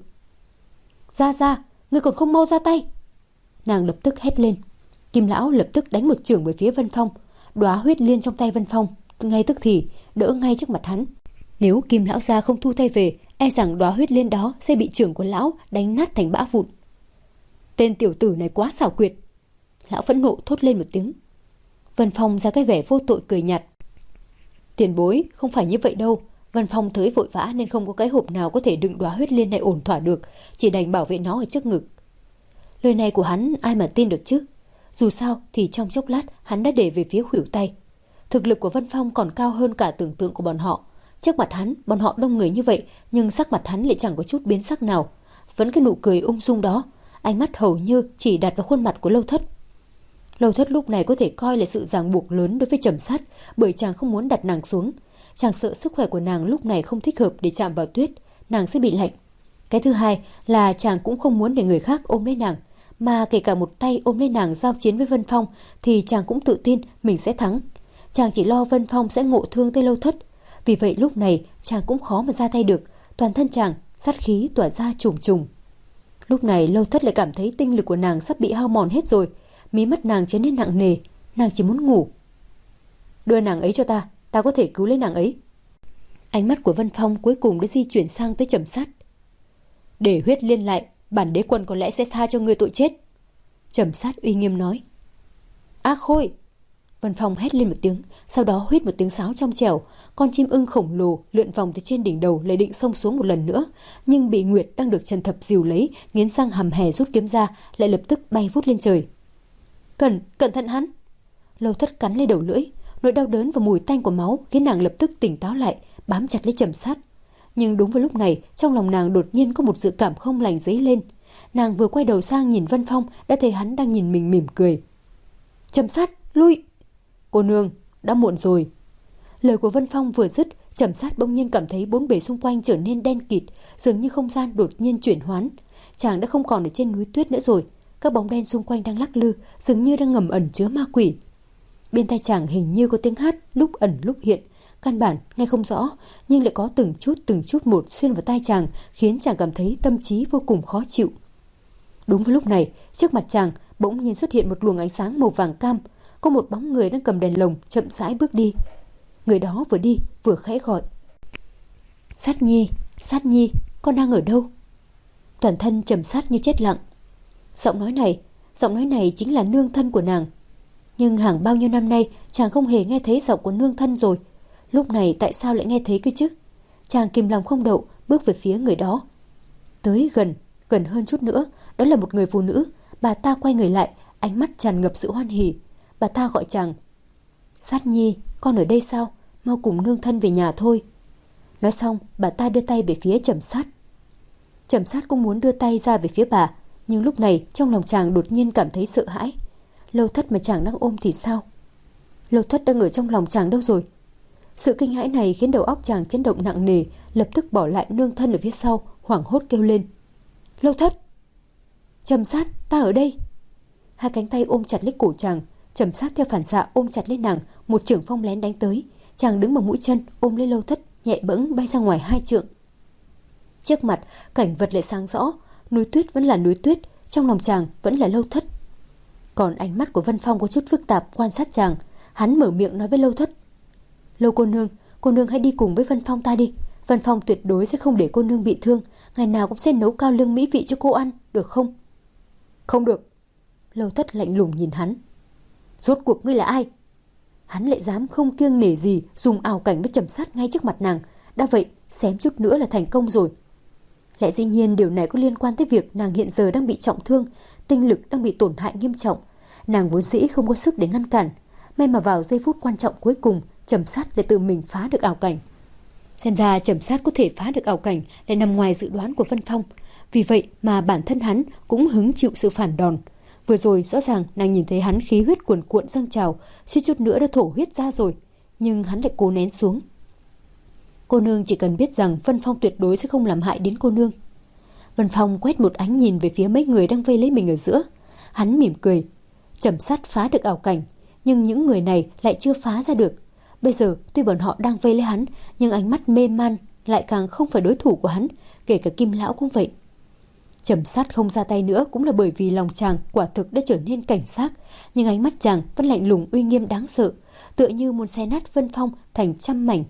Ra ra, ngươi còn không mau ra tay. Nàng lập tức hét lên. Kim lão lập tức đánh một chưởng về phía Vân Phong. Đóa huyết liên trong tay Vân Phong ngay tức thì đỡ ngay trước mặt hắn. Nếu Kim lão gia không thu tay về, e rằng đóa huyết liên đó sẽ bị chưởng của lão đánh nát thành bã vụn. Tên tiểu tử này quá xảo quyệt. Lão phẫn nộ thốt lên một tiếng. Vân Phong ra cái vẻ vô tội cười nhạt. Tiền bối, không phải như vậy đâu. Vân Phong tới vội vã nên không có cái hộp nào có thể đựng đóa huyết liên này ổn thỏa được, chỉ đành bảo vệ nó ở trước ngực. Lời này của hắn ai mà tin được chứ? Dù sao thì trong chốc lát hắn đã để về phía khuỷu tay. Thực lực của Vân Phong còn cao hơn cả tưởng tượng của bọn họ. Trước mặt hắn, bọn họ đông người như vậy, nhưng sắc mặt hắn lại chẳng có chút biến sắc nào. Vẫn cái nụ cười ung dung đó, ánh mắt hầu như chỉ đặt vào khuôn mặt của Lâu Thất. Lâu Thất lúc này có thể coi là sự ràng buộc lớn đối với Trầm Sát, bởi chàng không muốn đặt nàng xuống. Chàng sợ sức khỏe của nàng lúc này không thích hợp để chạm vào tuyết, nàng sẽ bị lạnh. Cái thứ hai là chàng cũng không muốn để người khác ôm lấy nàng, mà kể cả một tay ôm lấy nàng giao chiến với Vân Phong thì chàng cũng tự tin mình sẽ thắng. Chàng chỉ lo Vân Phong sẽ ngộ thương tới Lâu Thất. Vì vậy lúc này chàng cũng khó mà ra tay được, toàn thân chàng sát khí tỏa ra trùng trùng. Lúc này Lâu Thất lại cảm thấy tinh lực của nàng sắp bị hao mòn hết rồi, mí mắt nàng trở nên nặng nề, nàng chỉ muốn ngủ. Đưa nàng ấy cho ta, ta có thể cứu lấy nàng ấy. Ánh mắt của Vân Phong cuối cùng đã di chuyển sang tới Trầm Sát. Để huyết liên lại, bản đế quân có lẽ sẽ tha cho ngươi tội chết. Trầm Sát uy nghiêm nói. Ác khôi! Vân Phong hét lên một tiếng, sau đó huýt một tiếng sáo trong trẻo. Con chim ưng khổng lồ lượn vòng từ trên đỉnh đầu lại định xông xuống một lần nữa, nhưng bị Nguyệt đang được Trần Thập dìu lấy, nghiến răng hầm hè rút kiếm ra, lại lập tức bay vút lên trời. Cẩn, cẩn thận hắn! Lâu Thất cắn lên đầu lưỡi, nỗi đau đớn và mùi tanh của máu khiến nàng lập tức tỉnh táo lại, bám chặt lấy Trầm Sát. Nhưng đúng vào lúc này, trong lòng nàng đột nhiên có một dự cảm không lành dấy lên. Nàng vừa quay đầu sang nhìn Vân Phong đã thấy hắn đang nhìn mình mỉm cười. Trầm Sát, lui! Cô nương, đã muộn rồi. Lời của Vân Phong vừa dứt, Trầm Sát bỗng nhiên cảm thấy bốn bề xung quanh trở nên đen kịt, dường như không gian đột nhiên chuyển hoán. Chàng đã không còn ở trên núi tuyết nữa rồi, các bóng đen xung quanh đang lắc lư, dường như đang ngầm ẩn chứa ma quỷ. Bên tai chàng hình như có tiếng hát lúc ẩn lúc hiện, căn bản nghe không rõ, nhưng lại có từng chút từng chút một xuyên vào tai chàng, khiến chàng cảm thấy tâm trí vô cùng khó chịu. Đúng vào lúc này, trước mặt chàng bỗng nhiên xuất hiện một luồng ánh sáng màu vàng cam. Có một bóng người đang cầm đèn lồng chậm rãi bước đi. Người đó vừa đi vừa khẽ gọi. Sát Nhi, Sát Nhi, con đang ở đâu? Toàn thân Trầm Sát như chết lặng. Giọng nói này, giọng nói này chính là nương thân của nàng. Nhưng hàng bao nhiêu năm nay chàng không hề nghe thấy giọng của nương thân rồi. Lúc này tại sao lại nghe thấy cơ chứ? Chàng kìm lòng không đậu bước về phía người đó. Tới gần, gần hơn chút nữa, đó là một người phụ nữ. Bà ta quay người lại, ánh mắt tràn ngập sự hoan hỉ. Bà ta gọi chàng. Sát Nhi, con ở đây sao? Mau cùng nương thân về nhà thôi. Nói xong, bà ta đưa tay về phía Trầm Sát. Trầm Sát cũng muốn đưa tay ra về phía bà, nhưng lúc này trong lòng chàng đột nhiên cảm thấy sợ hãi. Lâu Thất mà chàng đang ôm thì sao? Lâu Thất đang ở trong lòng chàng đâu rồi? Sự kinh hãi này khiến đầu óc chàng chấn động nặng nề, lập tức bỏ lại nương thân ở phía sau, hoảng hốt kêu lên. Lâu Thất! Trầm Sát, ta ở đây! Hai cánh tay ôm chặt lấy cổ chàng. Trầm Sát theo phản xạ ôm chặt lấy nàng, một chưởng phong lén đánh tới. Chàng đứng bằng mũi chân ôm lấy Lâu Thất, nhẹ bẫng bay ra ngoài hai trượng. Trước mặt cảnh vật lại sáng rõ, núi tuyết vẫn là núi tuyết, trong lòng chàng vẫn là Lâu Thất. Còn ánh mắt của Vân Phong có chút phức tạp quan sát chàng. Hắn mở miệng nói với Lâu Thất. Lâu cô nương, cô nương hãy đi cùng với Vân Phong ta đi. Vân Phong tuyệt đối sẽ không để cô nương bị thương, ngày nào cũng sẽ nấu cao lương mỹ vị cho cô ăn, được không? Không được. Lâu Thất lạnh lùng nhìn hắn. Rốt cuộc ngươi là ai? Hắn lại dám không kiêng nể gì dùng ảo cảnh với Trầm Sát ngay trước mặt nàng. Đã vậy, xém chút nữa là thành công rồi. Lẽ dĩ nhiên điều này có liên quan tới việc nàng hiện giờ đang bị trọng thương, tinh lực đang bị tổn hại nghiêm trọng. Nàng vốn dĩ không có sức để ngăn cản. May mà vào giây phút quan trọng cuối cùng, Trầm Sát lại tự mình phá được ảo cảnh. Xem ra Trầm Sát có thể phá được ảo cảnh lại nằm ngoài dự đoán của Vân Phong. Vì vậy mà bản thân hắn cũng hứng chịu sự phản đòn. Vừa rồi rõ ràng nàng nhìn thấy hắn khí huyết cuồn cuộn dâng trào, suýt chút nữa đã thổ huyết ra rồi, nhưng hắn lại cố nén xuống. Cô nương chỉ cần biết rằng Vân Phong tuyệt đối sẽ không làm hại đến cô nương. Vân Phong quét một ánh nhìn về phía mấy người đang vây lấy mình ở giữa. Hắn mỉm cười. Trầm Sát phá được ảo cảnh, nhưng những người này lại chưa phá ra được. Bây giờ tuy bọn họ đang vây lấy hắn, nhưng ánh mắt mê man lại càng không phải đối thủ của hắn, kể cả Kim lão cũng vậy. Trầm Sát không ra tay nữa cũng là bởi vì lòng chàng quả thực đã trở nên cảnh giác, nhưng ánh mắt chàng vẫn lạnh lùng uy nghiêm đáng sợ, tựa như muốn xé nát Vân Phong thành trăm mảnh.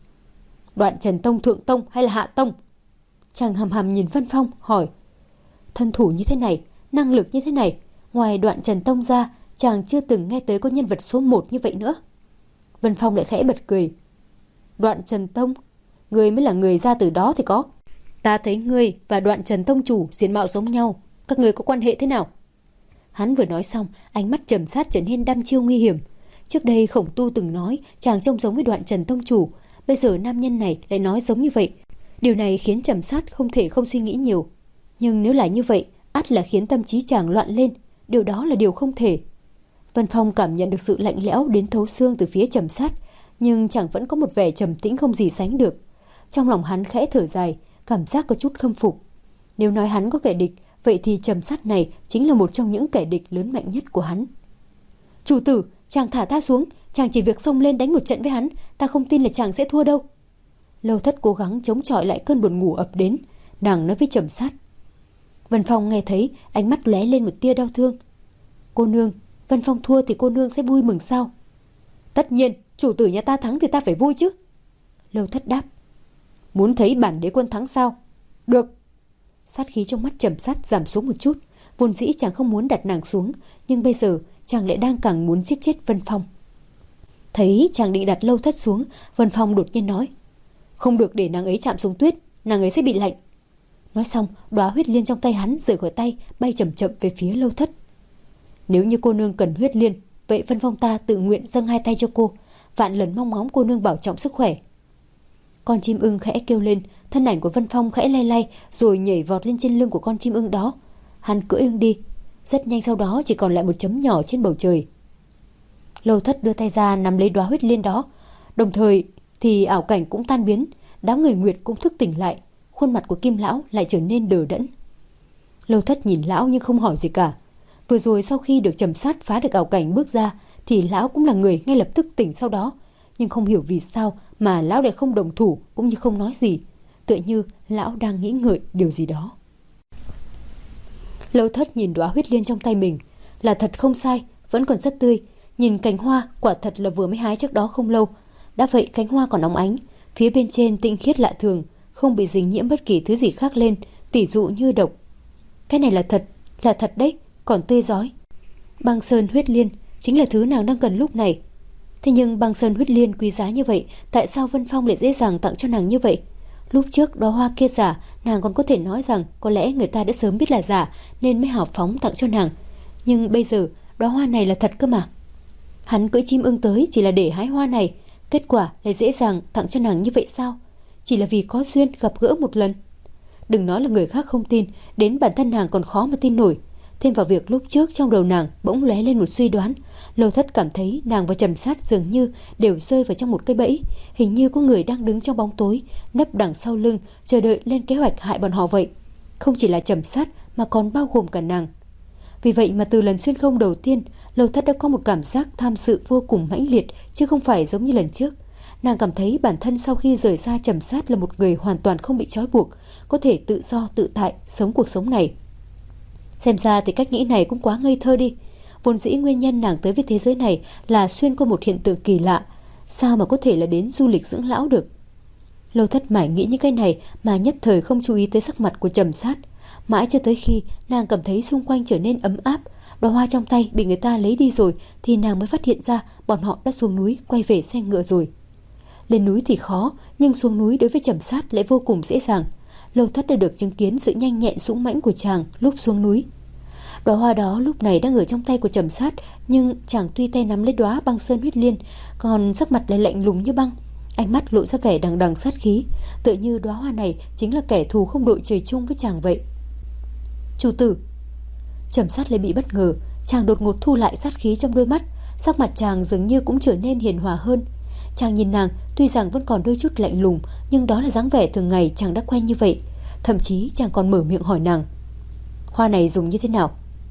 Đoạn Trần Tông thượng tông hay là hạ tông? Chàng hầm hầm nhìn Vân Phong hỏi. Thân thủ như thế này, năng lực như thế này, ngoài Đoạn Trần Tông ra, chàng chưa từng nghe tới có nhân vật số một như vậy nữa. Vân Phong lại khẽ bật cười. Đoạn Trần Tông, người mới là người ra từ đó thì có. Ta thấy ngươi và Đoạn Trần Tông chủ diện mạo giống nhau, các người có quan hệ thế nào? Hắn vừa nói xong, ánh mắt Trầm Sát trở nên đăm chiêu nguy hiểm. Trước đây Khổng Tu từng nói chàng trông giống với Đoạn Trần Tông chủ, bây giờ nam nhân này lại nói giống như vậy. Điều này khiến Trầm Sát không thể không suy nghĩ nhiều. Nhưng nếu là như vậy, ắt là khiến tâm trí chàng loạn lên, điều đó là điều không thể. Vân Phong cảm nhận được sự lạnh lẽo đến thấu xương từ phía Trầm Sát, nhưng chàng vẫn có một vẻ trầm tĩnh không gì sánh được. Trong lòng hắn khẽ thở dài, cảm giác có chút khâm phục. Nếu nói hắn có kẻ địch, vậy thì Trầm Sát này chính là một trong những kẻ địch lớn mạnh nhất của hắn. Chủ tử, chàng thả ta xuống, chàng chỉ việc xông lên đánh một trận với hắn, ta không tin là chàng sẽ thua đâu. Lâu Thất cố gắng chống chọi lại cơn buồn ngủ ập đến, nàng nói với Trầm Sát. Vân Phong nghe thấy, ánh mắt lóe lên một tia đau thương. Cô nương, Vân Phong thua thì cô nương sẽ vui mừng sao? Tất nhiên, chủ tử nhà ta thắng thì ta phải vui chứ. Lâu Thất đáp. Muốn thấy bản đế quân thắng sao? Được. Sát khí trong mắt Trầm Sát giảm xuống một chút. Vốn dĩ chàng không muốn đặt nàng xuống, nhưng bây giờ chàng lại đang càng muốn giết chết Vân Phong. Thấy chàng định đặt Lâu Thất xuống, Vân Phong đột nhiên nói. Không được để nàng ấy chạm xuống tuyết, nàng ấy sẽ bị lạnh. Nói xong, đóa huyết liên trong tay hắn rời khỏi tay, bay chậm chậm về phía Lâu Thất. Nếu như cô nương cần huyết liên, vậy Vân Phong ta tự nguyện dâng hai tay cho cô, vạn lần mong ngóng cô nương bảo trọng sức khỏe. Con chim ưng khẽ kêu lên, thân ảnh của Vân Phong khẽ lay lay rồi nhảy vọt lên trên lưng của con chim ưng đó. Hắn cưỡi ưng đi, rất nhanh sau đó chỉ còn lại một chấm nhỏ trên bầu trời. Lâu Thất đưa tay ra nắm lấy đóa huyết liên đó, đồng thời thì ảo cảnh cũng tan biến, đám người Nguyệt cũng thức tỉnh lại, khuôn mặt của Kim lão lại trở nên đờ đẫn. Lâu Thất nhìn lão nhưng không hỏi gì cả. Vừa rồi sau khi được Trầm Sát phá được ảo cảnh bước ra thì lão cũng là người ngay lập tức tỉnh sau đó, nhưng không hiểu vì sao mà lão lại không đồng thủ cũng như không nói gì, tựa như lão đang nghĩ ngợi điều gì đó. Lâu Thất nhìn đóa huyết liên trong tay mình, là thật không sai, vẫn còn rất tươi. Nhìn cành hoa quả thật là vừa mới hái trước đó không lâu. Đã vậy cánh hoa còn óng ánh, phía bên trên tinh khiết lạ thường, không bị dính nhiễm bất kỳ thứ gì khác lên, tỉ dụ như độc. Cái này là thật, là thật đấy, còn tươi rói. Băng sơn huyết liên chính là thứ nàng đang cần lúc này. Thế nhưng băng sơn huyết liên quý giá như vậy, tại sao Vân Phong lại dễ dàng tặng cho nàng như vậy? Lúc trước đóa hoa kia giả, nàng còn có thể nói rằng có lẽ người ta đã sớm biết là giả nên mới hào phóng tặng cho nàng. Nhưng bây giờ đóa hoa này là thật cơ mà. Hắn cưỡi chim ưng tới chỉ là để hái hoa này, kết quả lại dễ dàng tặng cho nàng như vậy sao? Chỉ là vì có duyên gặp gỡ một lần. Đừng nói là người khác không tin, đến bản thân nàng còn khó mà tin nổi. Thêm vào việc lúc trước trong đầu nàng bỗng lóe lên một suy đoán, Lâu Thất cảm thấy nàng và Trầm Sát dường như đều rơi vào trong một cái bẫy, hình như có người đang đứng trong bóng tối, nấp đằng sau lưng, chờ đợi lên kế hoạch hại bọn họ vậy. Không chỉ là Trầm Sát mà còn bao gồm cả nàng. Vì vậy mà từ lần xuyên không đầu tiên, Lâu Thất đã có một cảm giác tham sự vô cùng mãnh liệt, chứ không phải giống như lần trước. Nàng cảm thấy bản thân sau khi rời xa Trầm Sát là một người hoàn toàn không bị trói buộc, có thể tự do tự tại sống cuộc sống này. Xem ra thì cách nghĩ này cũng quá ngây thơ đi. Vốn dĩ nguyên nhân nàng tới với thế giới này là xuyên qua một hiện tượng kỳ lạ, sao mà có thể là đến du lịch dưỡng lão được. Lâu Thất mải nghĩ những cái này mà nhất thời không chú ý tới sắc mặt của Trầm Sát. Mãi cho tới khi nàng cảm thấy xung quanh trở nên ấm áp, đóa hoa trong tay bị người ta lấy đi rồi, thì nàng mới phát hiện ra bọn họ đã xuống núi quay về xe ngựa rồi. Lên núi thì khó, nhưng xuống núi đối với Trầm Sát lại vô cùng dễ dàng. Lâu Thất đã được chứng kiến sự nhanh nhẹn dũng mãnh của chàng lúc xuống núi. Đóa hoa đó lúc này đang ở trong tay của Trầm Sát, nhưng chàng tuy tay nắm lấy đóa băng sơn huyết liên, còn sắc mặt lại lạnh lùng như băng, ánh mắt lộ ra vẻ đằng đằng sát khí, tựa như đóa hoa này chính là kẻ thù không đội trời chung với chàng vậy. Chủ tử. Trầm Sát lại bị bất ngờ, chàng đột ngột thu lại sát khí trong đôi mắt, sắc mặt chàng dường như cũng trở nên hiền hòa hơn. Chàng nhìn nàng, tuy rằng vẫn còn đôi chút lạnh lùng, nhưng đó là dáng vẻ thường ngày chàng đã quen như vậy. Thậm chí chàng còn mở miệng hỏi nàng: "Hoa này dùng như thế nào?"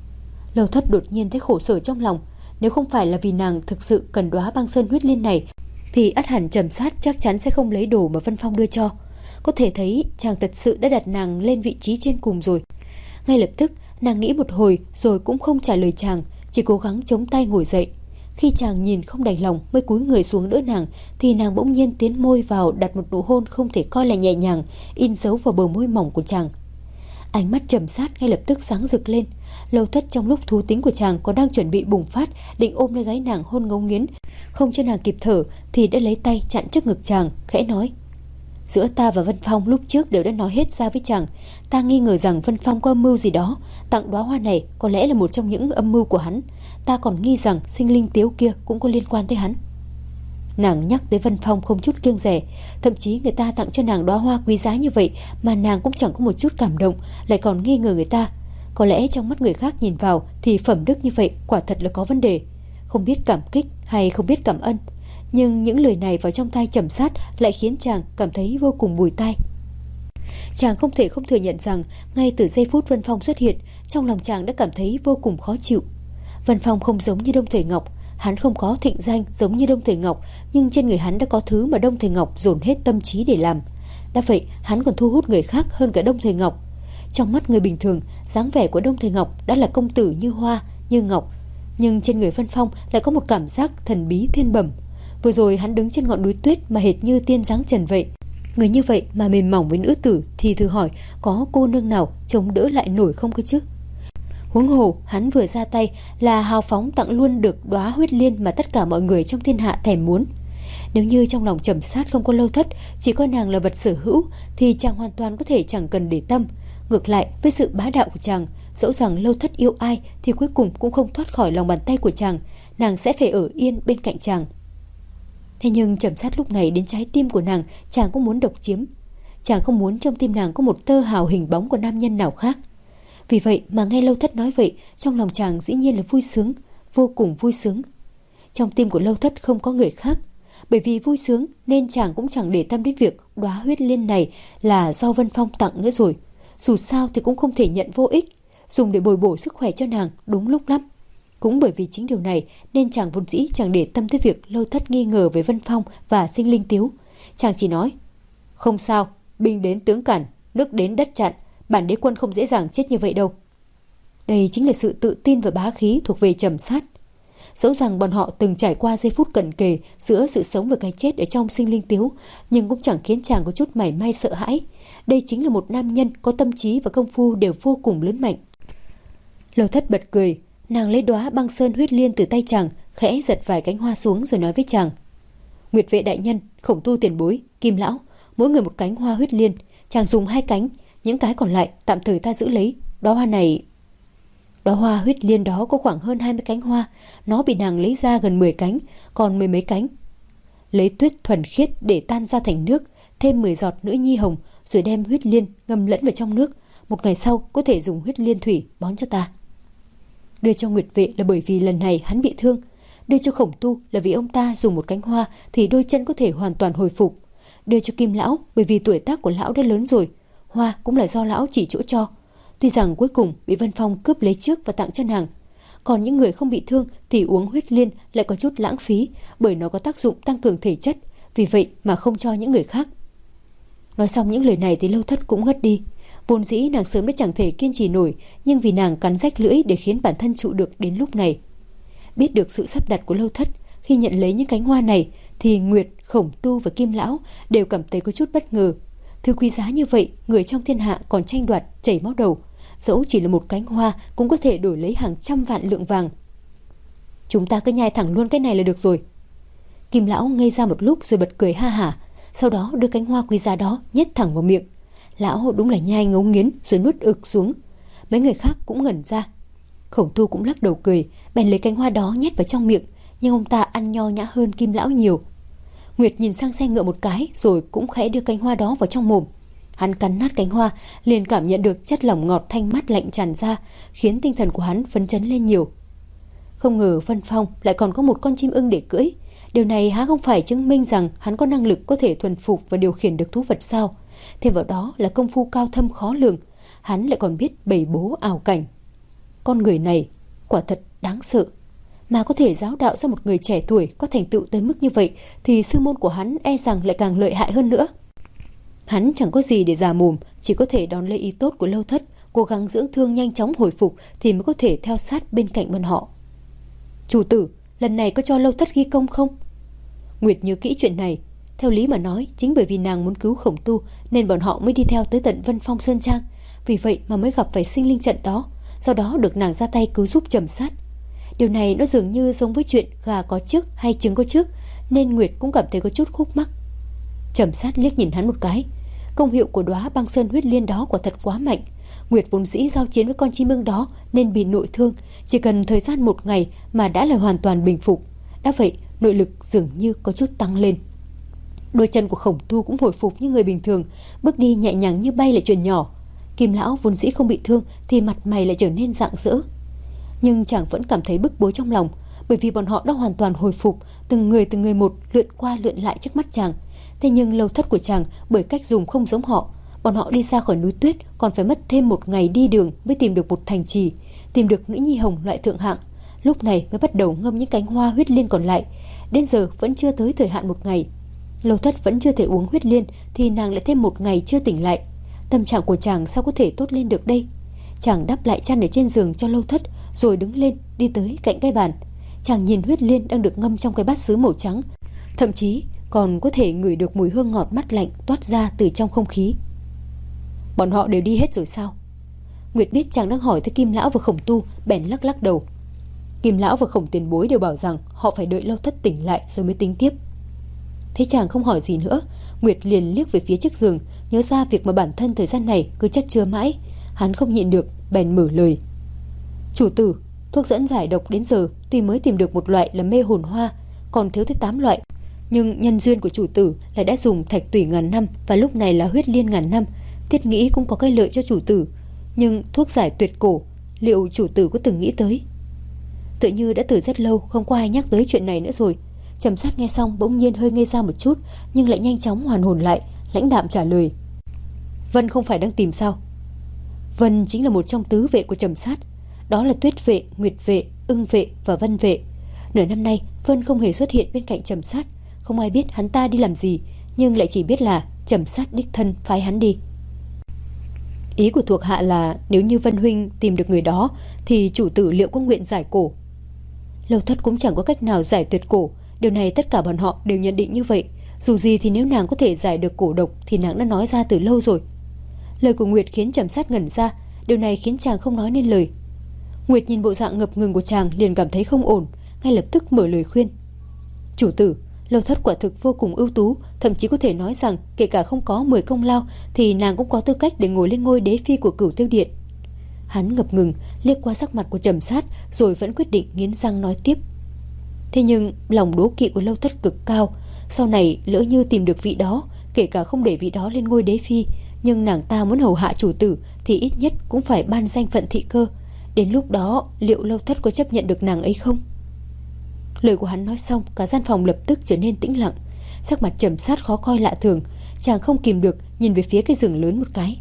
Lâu Thất đột nhiên thấy khổ sở trong lòng. Nếu không phải là vì nàng thực sự cần đóa băng sơn huyết liên này, thì ắt hẳn Trầm Sát chắc chắn sẽ không lấy đồ mà Vân Phong đưa cho. Có thể thấy chàng thật sự đã đặt nàng lên vị trí trên cùng rồi. Ngay lập tức nàng nghĩ một hồi rồi cũng không trả lời chàng, chỉ cố gắng chống tay ngồi dậy. Khi chàng nhìn không đành lòng mới cúi người xuống đỡ nàng, thì nàng bỗng nhiên tiến môi vào đặt một nụ hôn không thể coi là nhẹ nhàng, in dấu vào bờ môi mỏng của chàng. Ánh mắt Trầm Sát ngay lập tức sáng rực lên. Lâu Thất trong lúc thú tính của chàng còn đang chuẩn bị bùng phát, định ôm lấy gáy nàng hôn ngấu nghiến, không cho nàng kịp thở, thì đã lấy tay chặn trước ngực chàng, khẽ nói: "Giữa ta và Vân Phong lúc trước đều đã nói hết ra với chàng. Ta nghi ngờ rằng Vân Phong có âm mưu gì đó, tặng đóa hoa này có lẽ là một trong những âm mưu của hắn. Ta còn nghi rằng sinh linh tiếu kia cũng có liên quan tới hắn." Nàng nhắc tới Vân Phong không chút kiêng dè, thậm chí người ta tặng cho nàng đóa hoa quý giá như vậy mà nàng cũng chẳng có một chút cảm động, lại còn nghi ngờ người ta. Có lẽ trong mắt người khác nhìn vào thì phẩm đức như vậy quả thật là có vấn đề, không biết cảm kích hay không biết cảm ơn. Nhưng những lời này vào trong tai Trầm Sát lại khiến chàng cảm thấy vô cùng bùi tai. Chàng không thể không thừa nhận rằng ngay từ giây phút Vân Phong xuất hiện, trong lòng chàng đã cảm thấy vô cùng khó chịu. Vân Phong không giống như Đông Thời Ngọc, hắn không có thịnh danh giống như Đông Thời Ngọc, nhưng trên người hắn đã có thứ mà Đông Thời Ngọc dồn hết tâm trí để làm. Đã vậy, hắn còn thu hút người khác hơn cả Đông Thời Ngọc. Trong mắt người bình thường, dáng vẻ của Đông Thời Ngọc đã là công tử như hoa, như ngọc, nhưng trên người Vân Phong lại có một cảm giác thần bí thiên bẩm. Vừa rồi hắn đứng trên ngọn núi tuyết mà hệt như tiên dáng trần vậy. Người như vậy mà mềm mỏng với nữ tử thì thử hỏi có cô nương nào chống đỡ lại nổi không cơ chứ? Huống hồ hắn vừa ra tay là hào phóng tặng luôn được đóa huyết liên mà tất cả mọi người trong thiên hạ thèm muốn. Nếu như trong lòng Trầm Sát không có Lâu Thất, chỉ coi nàng là vật sở hữu, thì chàng hoàn toàn có thể chẳng cần để tâm. Ngược lại, với sự bá đạo của chàng, dẫu rằng Lâu Thất yêu ai thì cuối cùng cũng không thoát khỏi lòng bàn tay của chàng, nàng sẽ phải ở yên bên cạnh chàng. Thế nhưng Trầm Sát lúc này đến trái tim của nàng chàng cũng muốn độc chiếm. Chàng không muốn trong tim nàng có một tơ hào hình bóng của nam nhân nào khác. Vì vậy mà nghe Lâu Thất nói vậy, trong lòng chàng dĩ nhiên là vui sướng, vô cùng vui sướng. Trong tim của Lâu Thất không có người khác. Bởi vì vui sướng nên chàng cũng chẳng để tâm đến việc đóa huyết liên này là do Vân Phong tặng nữa rồi. Dù sao thì cũng không thể nhận vô ích, dùng để bồi bổ sức khỏe cho nàng đúng lúc lắm. Cũng bởi vì chính điều này nên chàng vốn dĩ chẳng để tâm tới việc Lâu Thất nghi ngờ về Vân Phong và sinh linh tiếu. Chàng chỉ nói: "Không sao, binh đến tướng cản, nước đến đất chặn, bản đế quân không dễ dàng chết như vậy đâu." Đây chính là sự tự tin và bá khí thuộc về Trầm Sát. Dẫu rằng bọn họ từng trải qua giây phút cận kề giữa sự sống và cái chết ở trong sinh linh tiếu, nhưng cũng chẳng khiến chàng có chút mảy may sợ hãi. Đây chính là một nam nhân có tâm trí và công phu đều vô cùng lớn mạnh. Lâu Thất bật cười, nàng lấy đóa băng sơn huyết liên từ tay chàng, khẽ giật vài cánh hoa xuống rồi nói với chàng: "Nguyệt vệ đại nhân, Khổng Tu tiền bối, Kim lão, mỗi người một cánh hoa huyết liên, chàng dùng hai cánh, những cái còn lại tạm thời ta giữ lấy. Đóa hoa này..." Đóa hoa huyết liên đó có khoảng hơn hai mươi cánh hoa, nó bị nàng lấy ra gần mười cánh, còn mười mấy cánh. Lấy tuyết thuần khiết để tan ra thành nước, thêm mười giọt nữ nhi hồng, rồi đem huyết liên ngâm lẫn vào trong nước. Một ngày sau có thể dùng huyết liên thủy bón cho ta. Đưa cho Nguyệt vệ là bởi vì lần này hắn bị thương. Đưa cho Khổng Tu là vì ông ta dùng một cánh hoa thì đôi chân có thể hoàn toàn hồi phục. Đưa cho Kim lão bởi vì tuổi tác của lão đã lớn rồi. Hoa cũng là do lão chỉ chỗ cho. Tuy rằng cuối cùng bị Vân Phong cướp lấy trước và tặng cho nàng. Còn những người không bị thương thì uống huyết liên lại có chút lãng phí, bởi nó có tác dụng tăng cường thể chất, vì vậy mà không cho những người khác. Nói xong những lời này thì Lâu Thất cũng ngất đi. Vốn dĩ nàng sớm đã chẳng thể kiên trì nổi, nhưng vì nàng cắn rách lưỡi để khiến bản thân trụ được đến lúc này. Biết được sự sắp đặt của Lâu Thất, khi nhận lấy những cánh hoa này thì Nguyệt, Khổng Tu và Kim lão đều cảm thấy có chút bất ngờ. Thứ quý giá như vậy, người trong thiên hạ còn tranh đoạt chảy máu đầu, dẫu chỉ là một cánh hoa cũng có thể đổi lấy hàng trăm vạn lượng vàng. "Chúng ta cứ nhai thẳng luôn cái này là được rồi." Kim lão ngây ra một lúc rồi bật cười ha hả, sau đó đưa cánh hoa quý giá đó nhét thẳng vào miệng. Lão đúng là nhai ngấu nghiến rồi nuốt ực xuống. Mấy người khác cũng ngẩn ra. Khổng Tu cũng lắc đầu cười, bèn lấy cánh hoa đó nhét vào trong miệng, nhưng ông ta ăn nho nhã hơn Kim lão nhiều. Nguyệt nhìn sang xe ngựa một cái rồi cũng khẽ đưa cánh hoa đó vào trong mồm. Hắn cắn nát cánh hoa, liền cảm nhận được chất lỏng ngọt thanh mát lạnh tràn ra, khiến tinh thần của hắn phấn chấn lên nhiều. Không ngờ Vân Phong lại còn có một con chim ưng để cưỡi. Điều này há không phải chứng minh rằng hắn có năng lực có thể thuần phục và điều khiển được thú vật sao? Thêm vào đó là công phu cao thâm khó lường, hắn lại còn biết bày bố ảo cảnh. Con người này quả thật đáng sợ. Mà có thể giáo đạo ra một người trẻ tuổi có thành tựu tới mức như vậy thì sư môn của hắn e rằng lại càng lợi hại hơn nữa. Hắn chẳng có gì để giả mồm, chỉ có thể đón lấy ý tốt của Lâu Thất, cố gắng dưỡng thương nhanh chóng hồi phục thì mới có thể theo sát bên cạnh bọn họ. Chủ tử, lần này có cho Lâu Thất ghi công không? Nguyệt nhớ kỹ chuyện này. Theo lý mà nói, chính bởi vì nàng muốn cứu Khổng Tu nên bọn họ mới đi theo tới tận Vân Phong Sơn Trang. Vì vậy mà mới gặp phải sinh linh trận đó, sau đó được nàng ra tay cứu giúp Trầm Sát. Điều này nó dường như giống với chuyện gà có trước hay trứng có trước, nên Nguyệt cũng cảm thấy có chút khúc mắc. Trầm Sát liếc nhìn hắn một cái. Công hiệu của đóa băng sơn huyết liên đó quả thật quá mạnh. Nguyệt vốn dĩ giao chiến với con chim ưng đó nên bị nội thương, chỉ cần thời gian một ngày mà đã là hoàn toàn bình phục. Đã vậy, nội lực dường như có chút tăng lên. Đôi chân của Khổng Tu cũng hồi phục như người bình thường, bước đi nhẹ nhàng như bay lại chuyện nhỏ. Kim lão vốn dĩ không bị thương thì mặt mày lại trở nên rạng rỡ. Nhưng chàng vẫn cảm thấy bức bối trong lòng, bởi vì bọn họ đã hoàn toàn hồi phục, từng người từng người một lượn qua lượn lại trước mắt chàng. Thế nhưng Lâu Thất của chàng bởi cách dùng không giống họ, bọn họ đi ra khỏi núi tuyết còn phải mất thêm một ngày đi đường mới tìm được một thành trì, tìm được nữ nhi hồng loại thượng hạng. Lúc này mới bắt đầu ngâm những cánh hoa huyết liên còn lại. Đến giờ vẫn chưa tới thời hạn một ngày. Lâu Thất vẫn chưa thể uống huyết liên thì nàng lại thêm một ngày chưa tỉnh lại. Tâm trạng của chàng sao có thể tốt lên được đây? Chàng đắp lại chăn ở trên giường cho Lâu Thất, rồi đứng lên đi tới cạnh cái bàn. Chàng nhìn huyết liên đang được ngâm trong cái bát sứ màu trắng, thậm chí còn có thể ngửi được mùi hương ngọt mát lạnh toát ra từ trong không khí. Bọn họ đều đi hết rồi sao? Nguyệt biết chàng đang hỏi tới Kim lão và Khổng Tu, bèn lắc lắc đầu. Kim lão và Khổng tiền bối đều bảo rằng họ phải đợi Lâu Thất tỉnh lại rồi mới tính tiếp. Thấy chàng không hỏi gì nữa, Nguyệt liền liếc về phía chiếc giường, nhớ ra việc mà bản thân thời gian này cứ chất chứa mãi. Hắn không nhịn được, bèn mở lời. Chủ tử, thuốc dẫn giải độc đến giờ tuy mới tìm được một loại là mê hồn hoa, còn thiếu tới tám loại. Nhưng nhân duyên của chủ tử lại đã dùng thạch tủy ngàn năm và lúc này là huyết liên ngàn năm, thiết nghĩ cũng có cái lợi cho chủ tử. Nhưng thuốc giải tuyệt cổ, liệu chủ tử có từng nghĩ tới? Tự như đã từ rất lâu không có ai nhắc tới chuyện này nữa rồi. Trầm Sát nghe xong bỗng nhiên hơi ngây ra một chút, nhưng lại nhanh chóng hoàn hồn lại, lãnh đạm trả lời. Vân không phải đang tìm sao? Vân chính là một trong tứ vệ của Trầm Sát. Đó là Tuyết vệ, Nguyệt vệ, Ưng vệ và Vân vệ. Nửa năm nay Vân không hề xuất hiện bên cạnh Trầm Sát. Không ai biết hắn ta đi làm gì, nhưng lại chỉ biết là Trầm Sát đích thân phái hắn đi. Ý của thuộc hạ là nếu như Vân huynh tìm được người đó thì chủ tử liệu có nguyện giải cổ? Lâu Thất cũng chẳng có cách nào giải tuyệt cổ. Điều này tất cả bọn họ đều nhận định như vậy. Dù gì thì nếu nàng có thể giải được cổ độc thì nàng đã nói ra từ lâu rồi. Lời của Nguyệt khiến Trầm Sát ngẩn ra. Điều này khiến chàng không nói nên lời. Nguyệt nhìn bộ dạng ngập ngừng của chàng liền cảm thấy không ổn, ngay lập tức mở lời khuyên. Chủ tử, Lâu Thất quả thực vô cùng ưu tú, thậm chí có thể nói rằng kể cả không có mười công lao thì nàng cũng có tư cách để ngồi lên ngôi đế phi của Cửu Tiêu Điện. Hắn ngập ngừng liếc qua sắc mặt của Trầm Sát rồi vẫn quyết định nghiến răng nói tiếp. Thế nhưng lòng đố kỵ của Lâu Thất cực cao, sau này lỡ như tìm được vị đó, kể cả không để vị đó lên ngôi đế phi, nhưng nàng ta muốn hầu hạ chủ tử thì ít nhất cũng phải ban danh phận thị cơ. Đến lúc đó liệu Lâu Thất có chấp nhận được nàng ấy không? Lời của hắn nói xong, cả gian phòng lập tức trở nên tĩnh lặng. Sắc mặt Trầm Sát khó coi lạ thường, chàng không kìm được nhìn về phía cái giường lớn một cái.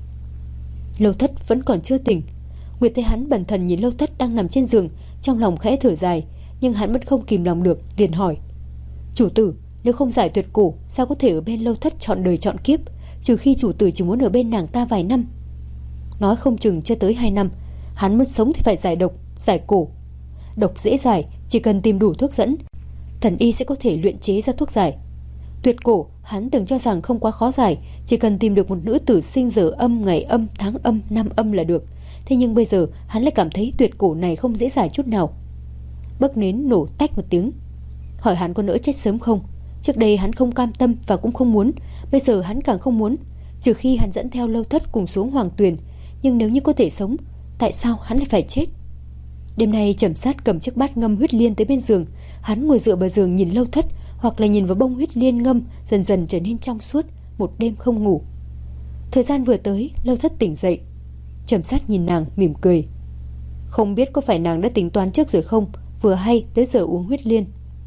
Lâu Thất vẫn còn chưa tỉnh. Nguyệt thấy hắn bần thần nhìn Lâu Thất đang nằm trên giường, trong lòng khẽ thở dài, nhưng hắn vẫn không kìm lòng được, liền hỏi. Chủ tử, nếu không giải tuyệt cổ, sao có thể ở bên Lâu Thất trọn đời trọn kiếp, trừ khi chủ tử chỉ muốn ở bên nàng ta vài năm. Nói không chừng chưa tới hai năm. Hắn muốn sống thì phải giải độc, giải cổ. Độc dễ giải, chỉ cần tìm đủ thuốc dẫn, thần y sẽ có thể luyện chế ra thuốc giải. Tuyệt cổ, hắn từng cho rằng không quá khó giải, chỉ cần tìm được một nữ tử sinh giờ âm, ngày âm, tháng âm, năm âm là được. Thế nhưng bây giờ hắn lại cảm thấy tuyệt cổ này không dễ giải chút nào. Bấc nến nổ tách một tiếng. Hỏi hắn có nỡ chết sớm không? Trước đây hắn không cam tâm và cũng không muốn, bây giờ hắn càng không muốn, trừ khi hắn dẫn theo Lâu Thất cùng xuống Hoàng Tuyền. Nhưng nếu như có thể sống, tại sao hắn lại phải chết? Đêm nay Trầm Sát cầm chiếc bát ngâm huyết liên tới bên giường. Hắn ngồi dựa vào giường nhìn Lâu Thất, hoặc là nhìn vào bông huyết liên ngâm dần dần trở nên trong suốt, một đêm không ngủ. Thời gian vừa tới, Lâu Thất tỉnh dậy. Trầm Sát nhìn nàng mỉm cười. Không biết có phải nàng đã tính toán trước rồi không, vừa hay tới giờ uống huyết liên.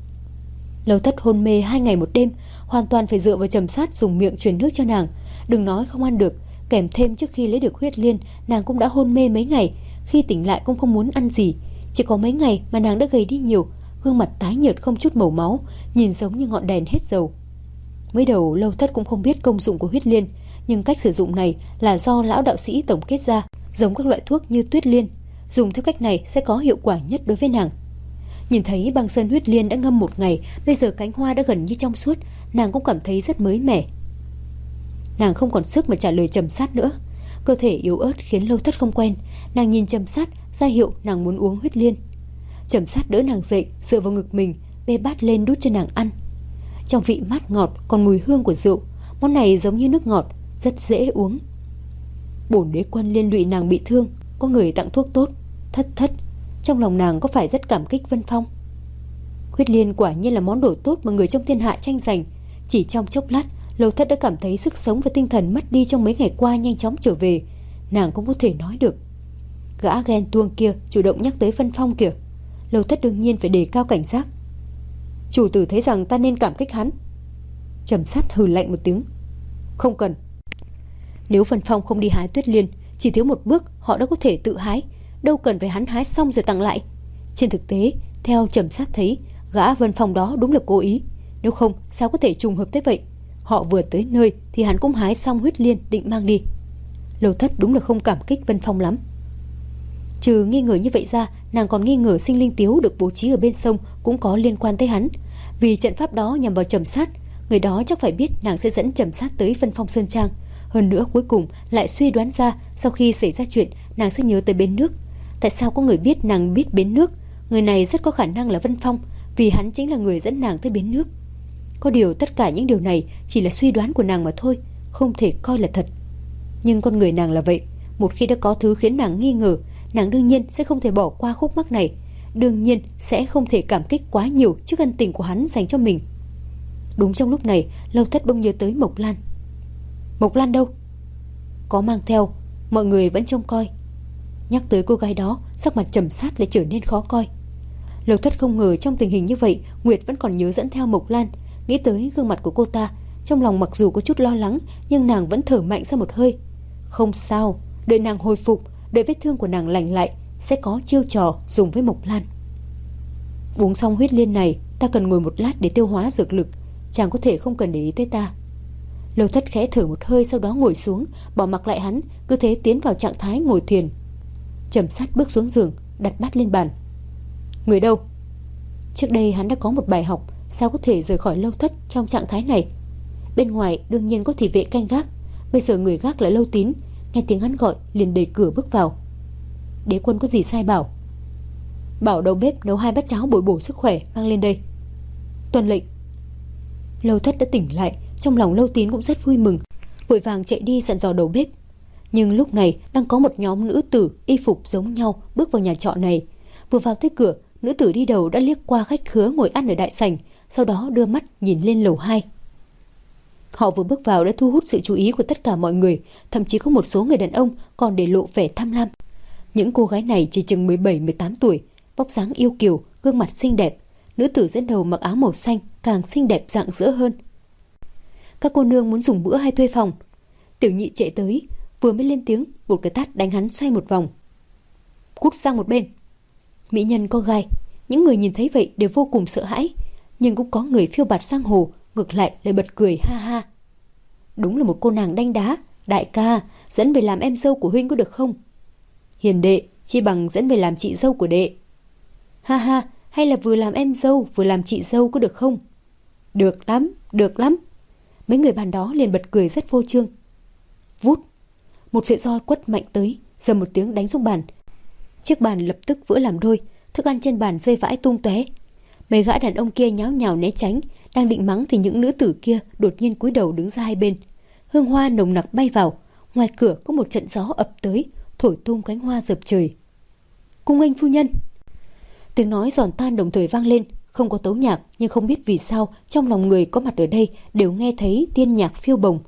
Lâu Thất hôn mê hai ngày một đêm, hoàn toàn phải dựa vào Trầm Sát dùng miệng truyền nước cho nàng. Đừng nói không ăn được, kèm thêm trước khi lấy được huyết liên, nàng cũng đã hôn mê mấy ngày. Khi tỉnh lại cũng không muốn ăn gì. Chỉ có mấy ngày mà nàng đã gầy đi nhiều, gương mặt tái nhợt không chút màu máu, nhìn giống như ngọn đèn hết dầu. Mới đầu Lâu Thất cũng không biết công dụng của huyết liên, nhưng cách sử dụng này là do lão đạo sĩ tổng kết ra, giống các loại thuốc như tuyết liên. Dùng theo cách này sẽ có hiệu quả nhất đối với nàng. Nhìn thấy băng sơn huyết liên đã ngâm một ngày, bây giờ cánh hoa đã gần như trong suốt, nàng cũng cảm thấy rất mới mẻ. Nàng không còn sức mà trả lời Trầm Sát nữa. Cơ thể yếu ớt khiến Lâu Thất không quen. Nàng nhìn Trầm Sát ra hiệu nàng muốn uống huyết liên. Trầm Sát đỡ nàng dậy, dựa vào ngực mình, bê bát lên đút cho nàng ăn. Trong vị mát ngọt còn mùi hương của rượu. Món này giống như nước ngọt, rất dễ uống. Bổn đế quân liên lụy nàng bị thương, có người tặng thuốc tốt. Thất thất, trong lòng nàng có phải rất cảm kích Vân Phong. Huyết liên quả nhiên là món đồ tốt mà người trong thiên hạ tranh giành. Chỉ trong chốc lát, Lâu Thất đã cảm thấy sức sống và tinh thần mất đi trong mấy ngày qua nhanh chóng trở về. Nàng cũng có thể nói được. Gã ghen tuông kia chủ động nhắc tới Vân Phong kìa. Lâu Thất đương nhiên phải đề cao cảnh giác. Chủ tử thấy rằng ta nên cảm kích hắn. Trầm Sát hừ lạnh một tiếng. Không cần. Nếu Vân Phong không đi hái tuyết liên, chỉ thiếu một bước họ đã có thể tự hái, đâu cần phải hắn hái xong rồi tặng lại. Trên thực tế, theo Trầm Sát thấy, gã Vân Phong đó đúng là cố ý. Nếu không, sao có thể trùng hợp thế vậy? Họ vừa tới nơi thì hắn cũng hái xong huyết liên định mang đi. Lâu Thất đúng là không cảm kích Vân Phong lắm. Trừ nghi ngờ như vậy ra, nàng còn nghi ngờ sinh linh tiếu được bố trí ở bên sông cũng có liên quan tới hắn. Vì trận pháp đó nhằm vào Trầm Sát, người đó chắc phải biết nàng sẽ dẫn Trầm Sát tới Vân Phong Sơn Trang. Hơn nữa cuối cùng lại suy đoán ra sau khi xảy ra chuyện nàng sẽ nhớ tới bến nước. Tại sao có người biết nàng biết bến nước? Người này rất có khả năng là Vân Phong, vì hắn chính là người dẫn nàng tới bến nước. Có điều tất cả những điều này chỉ là suy đoán của nàng mà thôi, không thể coi là thật. Nhưng con người nàng là vậy, một khi đã có thứ khiến nàng nghi ngờ, nàng đương nhiên sẽ không thể bỏ qua khúc mắc này, đương nhiên sẽ không thể cảm kích quá nhiều trước ân tình của hắn dành cho mình. Đúng trong lúc này, Lâu Thất bỗng nhớ tới Mộc Lan. Mộc Lan đâu? Có mang theo, mọi người vẫn trông coi. Nhắc tới cô gái đó, sắc mặt Trầm Sát lại trở nên khó coi. Lâu Thất không ngờ trong tình hình như vậy, Nguyệt vẫn còn nhớ dẫn theo Mộc Lan. Nghĩ tới gương mặt của cô ta, trong lòng mặc dù có chút lo lắng, nhưng nàng vẫn thở mạnh ra một hơi. Không sao, đợi nàng hồi phục, đợi vết thương của nàng lành lại, sẽ có chiêu trò dùng với Mộc Lan. Uống xong huyết liên này, ta cần ngồi một lát để tiêu hóa dược lực, chàng có thể không cần để ý tới ta. Lâu Thất khẽ thở một hơi, sau đó ngồi xuống, bỏ mặc lại hắn, cứ thế tiến vào trạng thái ngồi thiền. Trầm Sát bước xuống giường, đặt bát lên bàn. Người đâu? Trước đây hắn đã có một bài học, sao có thể rời khỏi Lâu Thất trong trạng thái này. Bên ngoài đương nhiên có thị vệ canh gác, bây giờ người gác là Lâu Tín, nghe tiếng hắn gọi liền đẩy cửa bước vào. Đế quân có gì sai bảo? Bảo đầu bếp nấu hai bát cháo bồi bổ sức khỏe, mang lên đây. Tuân lệnh. Lâu Thất đã tỉnh lại, trong lòng Lâu Tín cũng rất vui mừng, vội vàng chạy đi dặn dò đầu bếp. Nhưng lúc này đang có một nhóm nữ tử y phục giống nhau bước vào nhà trọ này. Vừa vào tới cửa, nữ tử đi đầu đã liếc qua khách khứa ngồi ăn ở đại sảnh, sau đó đưa mắt nhìn lên lầu hai. Họ vừa bước vào đã thu hút sự chú ý của tất cả mọi người, thậm chí có một số người đàn ông còn để lộ vẻ tham lam. Những cô gái này chỉ chừng mười bảy mười tám tuổi, vóc dáng yêu kiều, gương mặt xinh đẹp. Nữ tử dẫn đầu mặc áo màu xanh càng xinh đẹp rạng rỡ hơn. Các cô nương muốn dùng bữa hay thuê phòng? Tiểu nhị chạy tới, vừa mới lên tiếng, một cái tát đánh hắn xoay một vòng. Cút sang một bên. Mỹ nhân có gai, những người nhìn thấy vậy đều vô cùng sợ hãi, nhưng cũng có người phiêu bạt giang hồ, ngược lại lại bật cười ha ha. Đúng là một cô nàng đanh đá. Đại ca, dẫn về làm em dâu của huynh có được không? Hiền đệ, chi bằng dẫn về làm chị dâu của đệ. Ha ha, hay là vừa làm em dâu vừa làm chị dâu có được không? Được lắm, được lắm. Mấy người bàn đó liền bật cười rất vô trương. Vút, một sợi roi quất mạnh tới, dầm một tiếng đánh xuống bàn. Chiếc bàn lập tức vỡ làm đôi, thức ăn trên bàn rơi vãi tung tóe. Mấy gã đàn ông kia nháo nhào né tránh, đang định mắng thì những nữ tử kia đột nhiên cúi đầu đứng ra hai bên. Hương hoa nồng nặc bay vào, ngoài cửa có một trận gió ập tới, thổi tung cánh hoa dập trời. Cung nghênh phu nhân. Tiếng nói giòn tan đồng thời vang lên, không có tấu nhạc, nhưng không biết vì sao trong lòng người có mặt ở đây đều nghe thấy tiên nhạc phiêu bồng.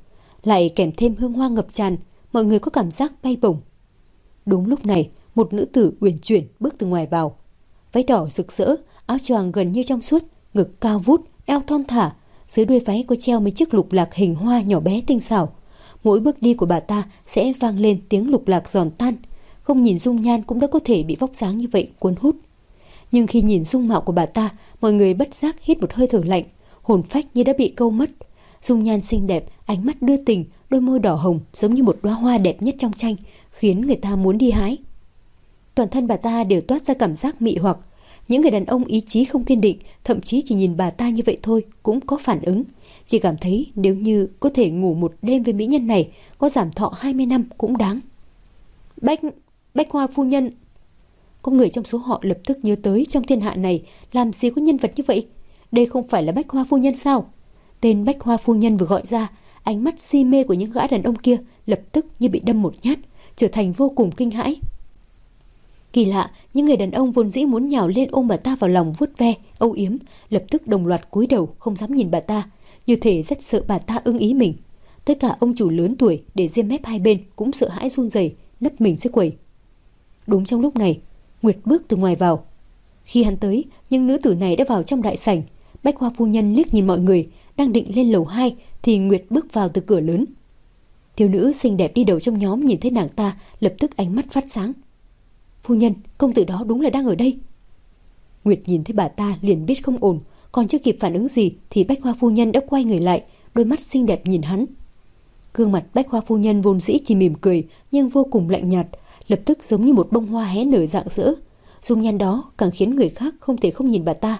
lại kèm thêm hương hoa ngập tràn, mọi người có cảm giác bay bổng. Đúng lúc này, một nữ tử uyển chuyển bước từ ngoài vào. Váy đỏ rực rỡ, áo choàng gần như trong suốt, ngực cao vút, eo thon thả, dưới đuôi váy có treo mấy chiếc lục lạc hình hoa nhỏ bé tinh xảo. Mỗi bước đi của bà ta sẽ vang lên tiếng lục lạc giòn tan, không nhìn dung nhan cũng đã có thể bị vóc dáng như vậy cuốn hút. Nhưng khi nhìn dung mạo của bà ta, mọi người bất giác hít một hơi thở lạnh, hồn phách như đã bị câu mất. Dung nhan xinh đẹp, ánh mắt đưa tình, đôi môi đỏ hồng giống như một đóa hoa đẹp nhất trong tranh, khiến người ta muốn đi hái. Toàn thân bà ta đều toát ra cảm giác mị hoặc. Những người đàn ông ý chí không kiên định, thậm chí chỉ nhìn bà ta như vậy thôi cũng có phản ứng, chỉ cảm thấy nếu như có thể ngủ một đêm với mỹ nhân này, có giảm thọ hai mươi năm cũng đáng. Bách, Bách Hoa phu nhân. Có người trong số họ lập tức nhớ tới trong thiên hạ này làm gì có nhân vật như vậy. Đây không phải là Bách Hoa phu nhân sao? Tên Bách Hoa phu nhân vừa gọi ra, ánh mắt si mê của những gã đàn ông kia lập tức như bị đâm một nhát, trở thành vô cùng kinh hãi. Kỳ lạ, những người đàn ông vốn dĩ muốn nhào lên ôm bà ta vào lòng vuốt ve, âu yếm, lập tức đồng loạt cúi đầu không dám nhìn bà ta, như thể rất sợ bà ta ưng ý mình. Tất cả ông chủ lớn tuổi để ria mép hai bên cũng sợ hãi run rẩy, nấp mình dưới quầy. Đúng trong lúc này, Nguyệt bước từ ngoài vào. Khi hắn tới, những nữ tử này đã vào trong đại sảnh. Bách Hoa phu nhân liếc nhìn mọi người, đang định lên lầu hai thì Nguyệt bước vào từ cửa lớn. Thiếu nữ xinh đẹp đi đầu trong nhóm nhìn thấy nàng ta, lập tức ánh mắt phát sáng. Phu nhân, công tử đó đúng là đang ở đây. Nguyệt nhìn thấy bà ta liền biết không ổn, còn chưa kịp phản ứng gì thì Bách Hoa phu nhân đã quay người lại, đôi mắt xinh đẹp nhìn hắn. Gương mặt Bách Hoa phu nhân vốn dĩ chỉ mỉm cười nhưng vô cùng lạnh nhạt, lập tức giống như một bông hoa hé nở rạng rỡ. Dung nhan đó càng khiến người khác không thể không nhìn bà ta.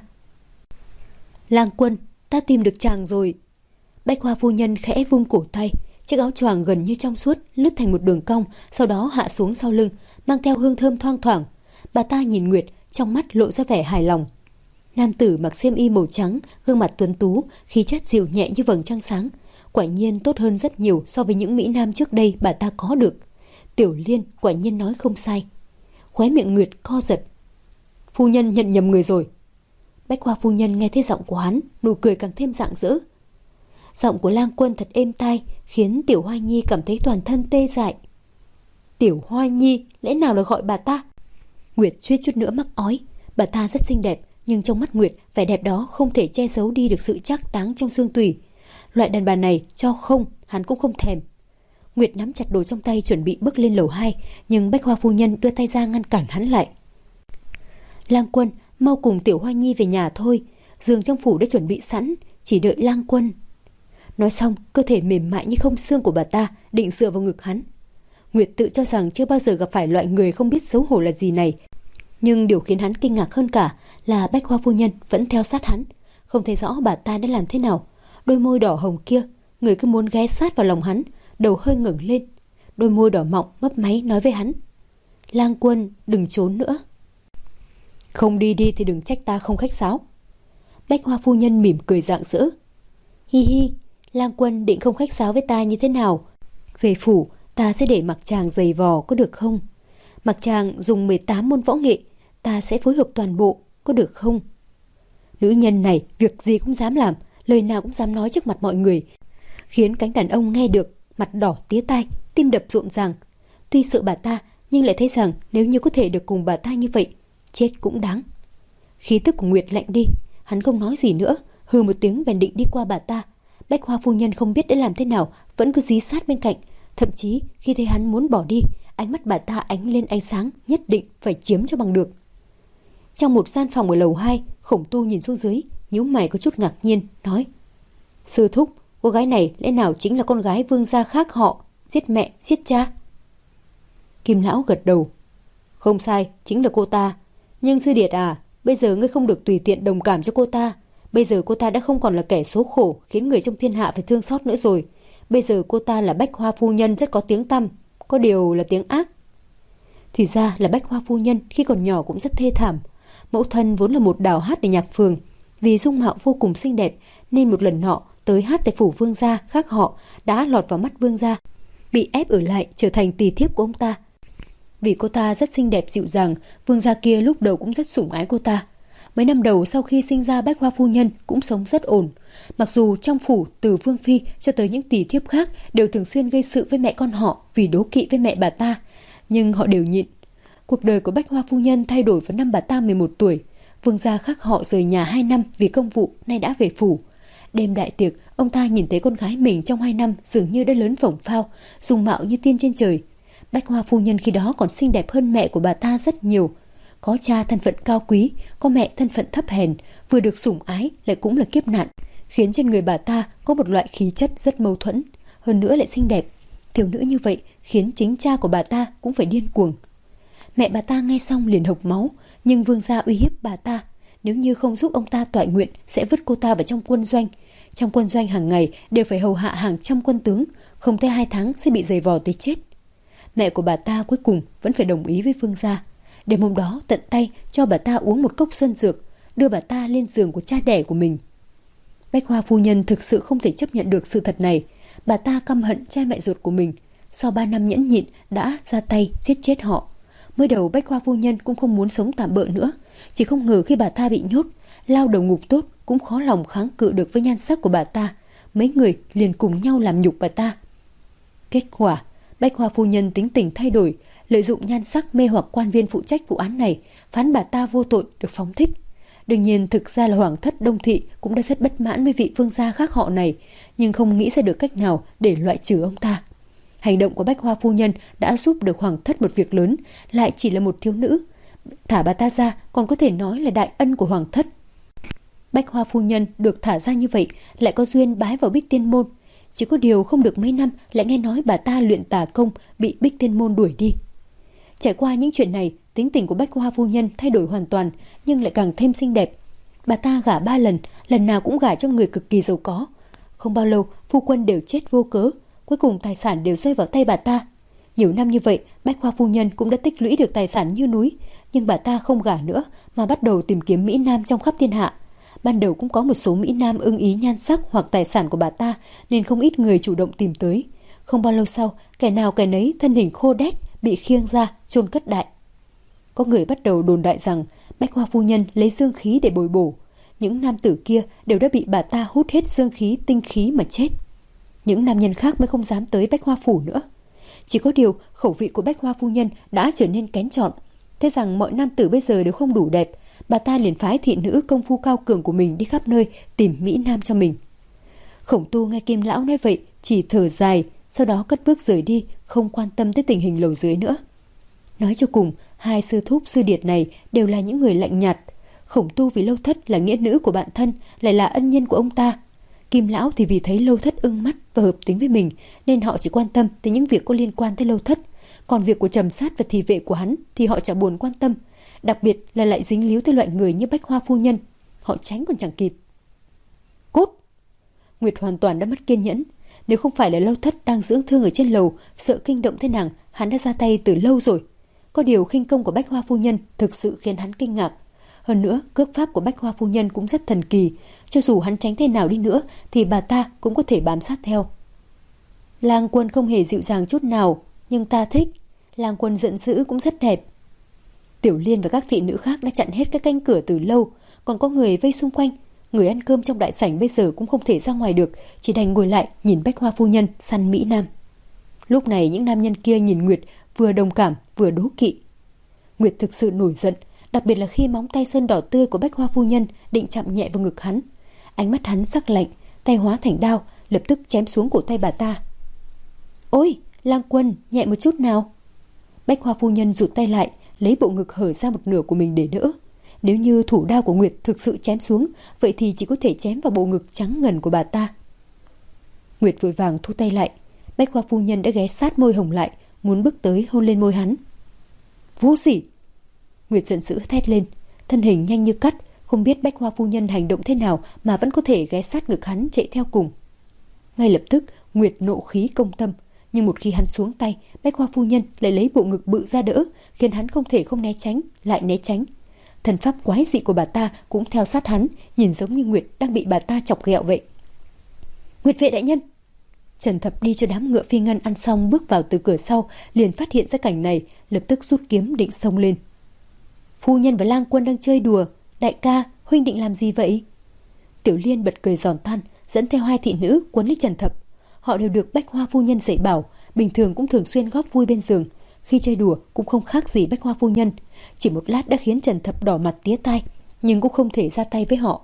Lang Quân, ta tìm được chàng rồi. Bách Hoa phu nhân khẽ vung cổ tay, chiếc áo choàng gần như trong suốt lướt thành một đường cong, sau đó hạ xuống sau lưng, mang theo hương thơm thoang thoảng. Bà ta nhìn Nguyệt, trong mắt lộ ra vẻ hài lòng. Nam tử mặc xiêm y màu trắng, gương mặt tuấn tú, khí chất dịu nhẹ như vầng trăng sáng, quả nhiên tốt hơn rất nhiều so với những mỹ nam trước đây bà ta có được. Tiểu Liên quả nhiên nói không sai. Khóe miệng Nguyệt co giật. Phu nhân nhận nhầm người rồi. Bách Hoa phu nhân nghe thấy giọng của hắn, nụ cười càng thêm rạng rỡ. Giọng của Lang Quân thật êm tai, khiến Tiểu Hoa Nhi cảm thấy toàn thân tê dại. Tiểu Hoa Nhi, lẽ nào là gọi bà ta? Nguyệt suýt chút nữa mắc ói. Bà ta rất xinh đẹp, nhưng trong mắt Nguyệt, vẻ đẹp đó không thể che giấu đi được sự trác táng trong xương tủy. Loại đàn bà này cho không, hắn cũng không thèm. Nguyệt nắm chặt đồ trong tay chuẩn bị bước lên lầu hai, nhưng Bách Hoa phu nhân đưa tay ra ngăn cản hắn lại. Lang Quân, mau cùng Tiểu Hoa Nhi về nhà thôi, giường trong phủ đã chuẩn bị sẵn, chỉ đợi Lang Quân. Nói xong, cơ thể mềm mại như không xương của bà ta định dựa vào ngực hắn. Nguyệt tự cho rằng chưa bao giờ gặp phải loại người không biết xấu hổ là gì này, nhưng điều khiến hắn kinh ngạc hơn cả là Bách Hoa phu nhân vẫn theo sát hắn, không thấy rõ bà ta đã làm thế nào. Đôi môi đỏ hồng kia, người cứ muốn ghé sát vào lòng hắn, đầu hơi ngẩng lên, đôi môi đỏ mọng mấp máy nói với hắn: Lang Quân, đừng trốn nữa. Không đi đi thì đừng trách ta không khách sáo. Bách Hoa phu nhân mỉm cười rạng rỡ. Hi hi, Lang Quân định không khách sáo với ta như thế nào? Về phủ, ta sẽ để mặc chàng giày vò có được không? Mặc chàng dùng mười tám môn võ nghệ, ta sẽ phối hợp toàn bộ, có được không? Nữ nhân này việc gì cũng dám làm, lời nào cũng dám nói trước mặt mọi người, khiến cánh đàn ông nghe được mặt đỏ tía tai, tim đập rộn ràng. Tuy sợ bà ta, nhưng lại thấy rằng nếu như có thể được cùng bà ta như vậy, chết cũng đáng. Khí tức của Nguyệt lạnh đi, hắn không nói gì nữa, hừ một tiếng bèn định đi qua bà ta. Bách Hoa phu nhân không biết đã làm thế nào, vẫn cứ dí sát bên cạnh. Thậm chí khi thấy hắn muốn bỏ đi, ánh mắt bà ta ánh lên ánh sáng, nhất định phải chiếm cho bằng được. Trong một gian phòng ở lầu hai, Khổng Tu nhìn xuống dưới, nhíu mày có chút ngạc nhiên, nói: Sư thúc, cô gái này lẽ nào chính là con gái vương gia khác họ, giết mẹ, giết cha? Kim lão gật đầu: Không sai, chính là cô ta. Nhưng sư điệt à, bây giờ ngươi không được tùy tiện đồng cảm cho cô ta. Bây giờ cô ta đã không còn là kẻ số khổ khiến người trong thiên hạ phải thương xót nữa rồi. Bây giờ cô ta là Bách Hoa phu nhân rất có tiếng tăm, có điều là tiếng ác. Thì ra là Bách Hoa phu nhân khi còn nhỏ cũng rất thê thảm. Mẫu thân vốn là một đào hát ở nhạc phường, vì dung mạo vô cùng xinh đẹp nên một lần nọ tới hát tại phủ vương gia khác họ đã lọt vào mắt vương gia, bị ép ở lại trở thành tỳ thiếp của ông ta. Vì cô ta rất xinh đẹp dịu dàng, vương gia kia lúc đầu cũng rất sủng ái cô ta. Mấy năm đầu sau khi sinh ra Bách Hoa phu nhân cũng sống rất ổn. Mặc dù trong phủ từ Vương Phi cho tới những tỷ thiếp khác đều thường xuyên gây sự với mẹ con họ vì đố kỵ với mẹ bà ta, nhưng họ đều nhịn. Cuộc đời của Bách Hoa phu nhân thay đổi vào năm bà ta mười một tuổi. Vương gia khác họ rời nhà hai năm vì công vụ, nay đã về phủ. Đêm đại tiệc, ông ta nhìn thấy con gái mình trong hai năm dường như đã lớn phổng phao, dung mạo như tiên trên trời. Bách Hoa phu nhân khi đó còn xinh đẹp hơn mẹ của bà ta rất nhiều. Có cha thân phận cao quý, có mẹ thân phận thấp hèn, vừa được sủng ái lại cũng là kiếp nạn, khiến trên người bà ta có một loại khí chất rất mâu thuẫn, hơn nữa lại xinh đẹp. Thiếu nữ như vậy khiến chính cha của bà ta cũng phải điên cuồng. Mẹ bà ta nghe xong liền hộc máu, nhưng vương gia uy hiếp bà ta, nếu như không giúp ông ta toại nguyện sẽ vứt cô ta vào trong quân doanh. Trong quân doanh hàng ngày đều phải hầu hạ hàng trăm quân tướng, không tới hai tháng sẽ bị giày vò tới chết. Mẹ của bà ta cuối cùng vẫn phải đồng ý với vương gia. Đêm hôm đó tận tay cho bà ta uống một cốc xuân dược, đưa bà ta lên giường của cha đẻ của mình. Bách Hoa phu nhân thực sự không thể chấp nhận được sự thật này. Bà ta căm hận cha mẹ ruột của mình. Sau ba năm nhẫn nhịn đã ra tay giết chết họ. Mới đầu Bách Hoa phu nhân cũng không muốn sống tạm bợ nữa, chỉ không ngờ khi bà ta bị nhốt, lao đầu ngục tốt cũng khó lòng kháng cự được với nhan sắc của bà ta. Mấy người liền cùng nhau làm nhục bà ta. Kết quả, Bách Hoa phu nhân tính tình thay đổi, lợi dụng nhan sắc mê hoặc quan viên phụ trách vụ án này, phán bà ta vô tội được phóng thích. Đương nhiên thực ra là hoàng thất Đông Thị cũng đã rất bất mãn với vị vương gia khác họ này, nhưng không nghĩ ra được cách nào để loại trừ ông ta. Hành động của Bách Hoa phu nhân đã giúp được hoàng thất một việc lớn, lại chỉ là một thiếu nữ. Thả bà ta ra còn có thể nói là đại ân của hoàng thất. Bách Hoa phu nhân được thả ra như vậy lại có duyên bái vào Bích Tiên môn. Chỉ có điều không được mấy năm lại nghe nói bà ta luyện tà công bị Bích Tiên môn đuổi đi. Trải qua những chuyện này, tính tình của Bách Hoa phu nhân thay đổi hoàn toàn, nhưng lại càng thêm xinh đẹp. Bà ta gả ba lần, lần nào cũng gả cho người cực kỳ giàu có. Không bao lâu, phu quân đều chết vô cớ, cuối cùng tài sản đều rơi vào tay bà ta. Nhiều năm như vậy, Bách Hoa phu nhân cũng đã tích lũy được tài sản như núi, nhưng bà ta không gả nữa mà bắt đầu tìm kiếm mỹ nam trong khắp thiên hạ. Ban đầu cũng có một số mỹ nam ưng ý nhan sắc hoặc tài sản của bà ta, nên không ít người chủ động tìm tới. Không bao lâu sau, kẻ nào kẻ nấy thân hình khô đét bị khiêng ra chôn cất đại. Có người bắt đầu đồn đại rằng Bách Hoa phu nhân lấy dương khí để bồi bổ. Những nam tử kia đều đã bị bà ta hút hết dương khí tinh khí mà chết. Những nam nhân khác mới không dám tới Bách Hoa phủ nữa. Chỉ có điều khẩu vị của Bách Hoa phu nhân đã trở nên kén chọn. Thế rằng mọi nam tử bây giờ đều không đủ đẹp, bà ta liền phái thị nữ công phu cao cường của mình đi khắp nơi tìm mỹ nam cho mình. Khổng Tu nghe Kim lão nói vậy chỉ thở dài, sau đó cất bước rời đi, không quan tâm tới tình hình lầu dưới nữa. Nói cho cùng, hai sư thúc sư điệt này đều là những người lạnh nhạt. Khổng Tu vì Lâu Thất là nghĩa nữ của bạn thân, lại là ân nhân của ông ta. Kim lão thì vì thấy Lâu Thất ưng mắt và hợp tính với mình, nên họ chỉ quan tâm tới những việc có liên quan tới Lâu Thất. Còn việc của Trầm Sát và thị vệ của hắn thì họ chẳng buồn quan tâm, đặc biệt là lại dính líu tới loại người như Bách Hoa phu nhân, họ tránh còn chẳng kịp. Cút! Nguyệt hoàn toàn đã mất kiên nhẫn. Nếu không phải là Lâu Thất đang dưỡng thương ở trên lầu, sợ kinh động thế nàng, hắn đã ra tay từ lâu rồi. Có điều khinh công của Bách Hoa phu nhân thực sự khiến hắn kinh ngạc. Hơn nữa, cước pháp của Bách Hoa phu nhân cũng rất thần kỳ, cho dù hắn tránh thế nào đi nữa thì bà ta cũng có thể bám sát theo. Lang Quân không hề dịu dàng chút nào, nhưng ta thích. Lang Quân giận dữ cũng rất đẹp. Tiểu Liên và các thị nữ khác đã chặn hết các cánh cửa từ lâu, còn có người vây xung quanh. Người ăn cơm trong đại sảnh bây giờ cũng không thể ra ngoài được, chỉ đành ngồi lại nhìn Bách Hoa phu nhân săn mỹ nam. Lúc này những nam nhân kia nhìn Nguyệt vừa đồng cảm vừa đố kỵ. Nguyệt thực sự nổi giận, đặc biệt là khi móng tay sơn đỏ tươi của Bách Hoa phu nhân định chạm nhẹ vào ngực hắn. Ánh mắt hắn sắc lạnh, tay hóa thành đao, lập tức chém xuống cổ tay bà ta. Ôi, Lang Quân, nhẹ một chút nào. Bách Hoa phu nhân rụt tay lại, lấy bộ ngực hở ra một nửa của mình để đỡ. Nếu như thủ đao của Nguyệt thực sự chém xuống, vậy thì chỉ có thể chém vào bộ ngực trắng ngần của bà ta. Nguyệt vội vàng thu tay lại. Bách Hoa phu nhân đã ghé sát môi hồng lại, muốn bước tới hôn lên môi hắn. Vô sỉ! Nguyệt giận dữ thét lên, thân hình nhanh như cắt, không biết Bách Hoa phu nhân hành động thế nào mà vẫn có thể ghé sát ngực hắn chạy theo cùng. Ngay lập tức, Nguyệt nộ khí công tâm, nhưng một khi hắn xuống tay, Bách Hoa phu nhân lại lấy bộ ngực bự ra đỡ, khiến hắn không thể không né tránh, lại né tránh. Thần pháp quái dị của bà ta cũng theo sát hắn, nhìn giống như Nguyệt đang bị bà ta chọc ghẹo vậy. Nguyệt vệ đại nhân! Trần Thập đi cho đám ngựa phi ngân ăn xong bước vào từ cửa sau, liền phát hiện ra cảnh này, lập tức rút kiếm định xông lên. Phu nhân và Lang Quân đang chơi đùa, Đại ca, huynh định làm gì vậy? Tiểu Liên bật cười giòn tan, dẫn theo hai thị nữ quấn lấy Trần Thập. Họ đều được Bách Hoa phu nhân dạy bảo, bình thường cũng thường xuyên góp vui bên giường, khi chơi đùa cũng không khác gì Bách Hoa phu nhân. Chỉ một lát đã khiến Trần Thập đỏ mặt tía tai, nhưng cũng không thể ra tay với họ.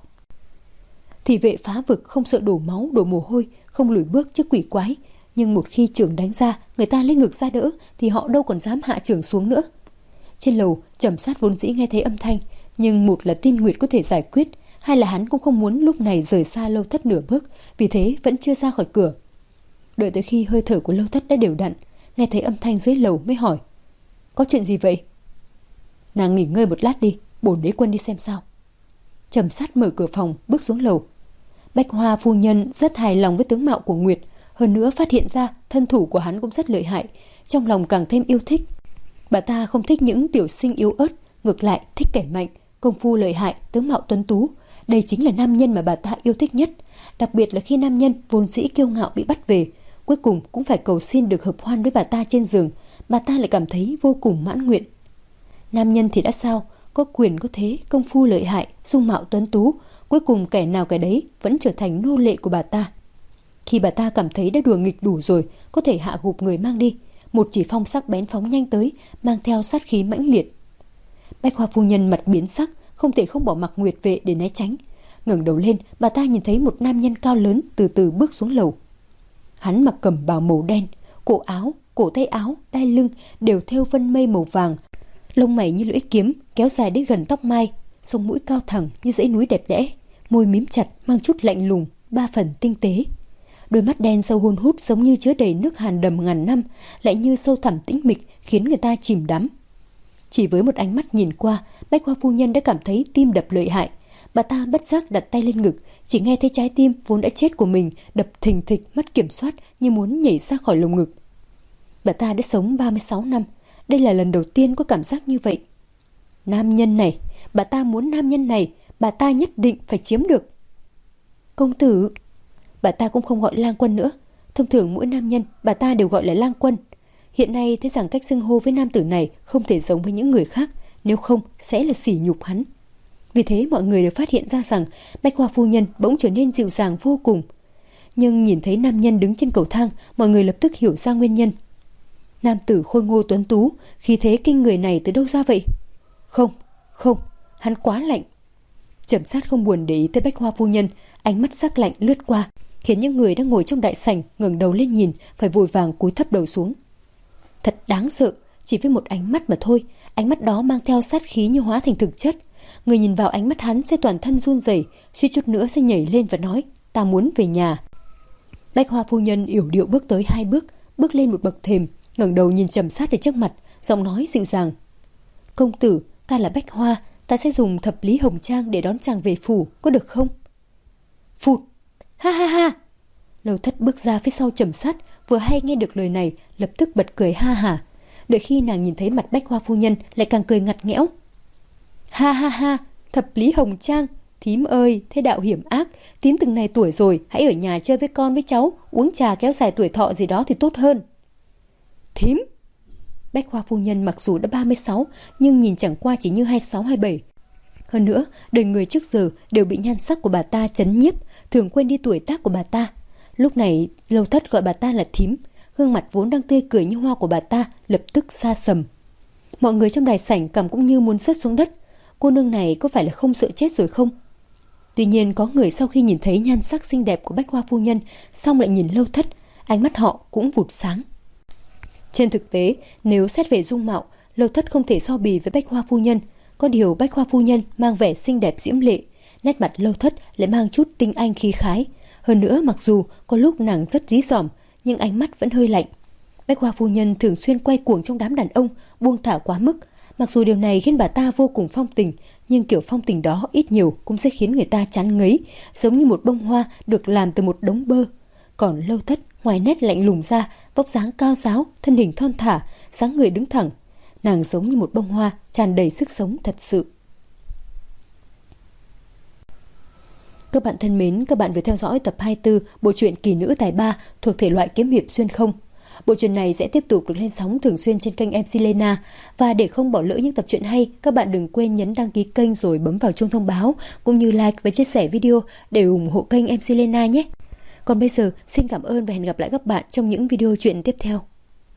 Thị vệ phá vực không sợ đổ máu đổ mồ hôi, không lùi bước trước quỷ quái, nhưng một khi chưởng đánh ra, người ta lấy ngực ra đỡ thì họ đâu còn dám hạ chưởng xuống nữa. Trên lầu, Trầm Sát vốn dĩ nghe thấy âm thanh, nhưng một là tin Nguyệt có thể giải quyết, hai là hắn cũng không muốn lúc này rời xa Lâu Thất nửa bước, vì thế vẫn chưa ra khỏi cửa. Đợi tới khi hơi thở của Lâu Thất đã đều đặn, nghe thấy âm thanh dưới lầu mới hỏi: có chuyện gì vậy? Nàng nghỉ ngơi một lát đi, bổn đế quân đi xem sao. Trầm Sát mở cửa phòng bước xuống lầu. Bách Hoa phu nhân rất hài lòng với tướng mạo của Nguyệt, hơn nữa phát hiện ra thân thủ của hắn cũng rất lợi hại, trong lòng càng thêm yêu thích. Bà ta không thích những tiểu sinh yếu ớt, ngược lại thích kẻ mạnh, công phu lợi hại, tướng mạo tuấn tú. Đây chính là nam nhân mà bà ta yêu thích nhất, đặc biệt là khi nam nhân vốn dĩ kiêu ngạo bị bắt về, cuối cùng cũng phải cầu xin được hợp hoan với bà ta trên giường, bà ta lại cảm thấy vô cùng mãn nguyện. Nam nhân thì đã sao, có quyền có thế, công phu lợi hại, dung mạo tuấn tú, cuối cùng kẻ nào kẻ đấy vẫn trở thành nô lệ của bà ta. Khi bà ta cảm thấy đã đùa nghịch đủ rồi, có thể hạ gục người mang đi, một chỉ phong sắc bén phóng nhanh tới, mang theo sát khí mãnh liệt. Bách Hoa phu nhân mặt biến sắc, không thể không bỏ mặc Nguyệt vệ để né tránh. Ngẩng đầu lên, bà ta nhìn thấy một nam nhân cao lớn từ từ bước xuống lầu. Hắn mặc cẩm bào màu đen, cổ áo, cổ tay áo, đai lưng đều thêu vân mây màu vàng, lông mày như lưỡi kiếm kéo dài đến gần tóc mai, sống mũi cao thẳng như dãy núi đẹp đẽ, môi mím chặt mang chút lạnh lùng, ba phần tinh tế. Đôi mắt đen sâu hun hút giống như chứa đầy nước hàn đầm ngàn năm, lại như sâu thẳm tĩnh mịch khiến người ta chìm đắm. Chỉ với một ánh mắt nhìn qua, Bách Hoa phu nhân đã cảm thấy tim đập lợi hại. Bà ta bất giác đặt tay lên ngực, chỉ nghe thấy trái tim vốn đã chết của mình đập thình thịch mất kiểm soát như muốn nhảy ra khỏi lồng ngực. Bà ta đã sống ba mươi sáu năm, đây là lần đầu tiên có cảm giác như vậy. Nam nhân này, bà ta muốn nam nhân này, bà ta nhất định phải chiếm được. Công tử. Bà ta cũng không gọi Lang Quân nữa, thông thường mỗi nam nhân bà ta đều gọi là Lang Quân. Hiện nay thấy rằng cách xưng hô với nam tử này không thể giống với những người khác, nếu không sẽ là sỉ nhục hắn. Vì thế mọi người đều phát hiện ra rằng Bách Hoa phu nhân bỗng trở nên dịu dàng vô cùng. Nhưng nhìn thấy nam nhân đứng trên cầu thang, mọi người lập tức hiểu ra nguyên nhân. Nam tử khôi ngô tuấn tú, khí thế kinh người này từ đâu ra vậy? Không, không, hắn quá lạnh. Trầm Sát không buồn để ý tới Bách Hoa phu nhân, ánh mắt sắc lạnh lướt qua, khiến những người đang ngồi trong đại sảnh ngẩng đầu lên nhìn phải vội vàng cúi thấp đầu xuống. Thật đáng sợ, chỉ với một ánh mắt mà thôi, ánh mắt đó mang theo sát khí như hóa thành thực chất. Người nhìn vào ánh mắt hắn sẽ toàn thân run rẩy, suýt chút nữa sẽ nhảy lên và nói: ta muốn về nhà. Bách Hoa phu nhân yểu điệu bước tới hai bước, bước lên một bậc thềm, ngẩng đầu nhìn Trầm Sát ở trước mặt, giọng nói dịu dàng: công tử, ta là Bách Hoa, ta sẽ dùng thập lý hồng trang để đón chàng về phủ, có được không? Phụt, ha ha ha. Lâu Thất bước ra phía sau Trầm Sát, vừa hay nghe được lời này, lập tức bật cười ha hả. Đợi khi nàng nhìn thấy mặt Bách Hoa phu nhân, lại càng cười ngặt nghẽo. Ha ha ha, thập lý hồng trang, thím ơi, thế đạo hiểm ác, thím từng này tuổi rồi, hãy ở nhà chơi với con với cháu, uống trà kéo dài tuổi thọ gì đó thì tốt hơn. Thím. Bách Hoa phu nhân mặc dù đã ba mươi sáu, nhưng nhìn chẳng qua chỉ như hai mươi sáu hai mươi bảy. Hơn nữa, đời người trước giờ đều bị nhan sắc của bà ta chấn nhiếp, thường quên đi tuổi tác của bà ta. Lúc này Lâu Thất gọi bà ta là thím, gương mặt vốn đang tươi cười như hoa của bà ta lập tức sa sầm. Mọi người trong đài sảnh cảm cũng như muốn rớt xuống đất. Cô nương này có phải là không sợ chết rồi không? Tuy nhiên có người sau khi nhìn thấy nhan sắc xinh đẹp của Bách Hoa phu nhân, xong lại nhìn Lâu Thất, ánh mắt họ cũng vụt sáng. Trên thực tế, nếu xét về dung mạo, Lâu Thất không thể so bì với Bách Hoa phu nhân. Có điều Bách Hoa phu nhân mang vẻ xinh đẹp diễm lệ, nét mặt Lâu Thất lại mang chút tinh anh khí khái. Hơn nữa, mặc dù có lúc nàng rất dí dỏm, nhưng ánh mắt vẫn hơi lạnh. Bách Hoa phu nhân thường xuyên quay cuồng trong đám đàn ông, buông thả quá mức. Mặc dù điều này khiến bà ta vô cùng phong tình, nhưng kiểu phong tình đó ít nhiều cũng sẽ khiến người ta chán ngấy, giống như một bông hoa được làm từ một đống bơ. Còn Lâu Thất ngoài nét lạnh lùng ra, vóc dáng cao ráo, thân hình thon thả, dáng người đứng thẳng, nàng giống như một bông hoa tràn đầy sức sống thật sự. Các bạn thân mến, các bạn vừa theo dõi tập hai mươi tư bộ truyện Kỳ Nữ Tài Ba thuộc thể loại kiếm hiệp xuyên không. Bộ truyện này sẽ tiếp tục được lên sóng thường xuyên trên kênh em xê Lena. Và để không bỏ lỡ những tập truyện hay, các bạn đừng quên nhấn đăng ký kênh rồi bấm vào chuông thông báo, cũng như like và chia sẻ video để ủng hộ kênh em xê Lena nhé. Còn bây giờ, xin cảm ơn và hẹn gặp lại các bạn trong những video truyện tiếp theo.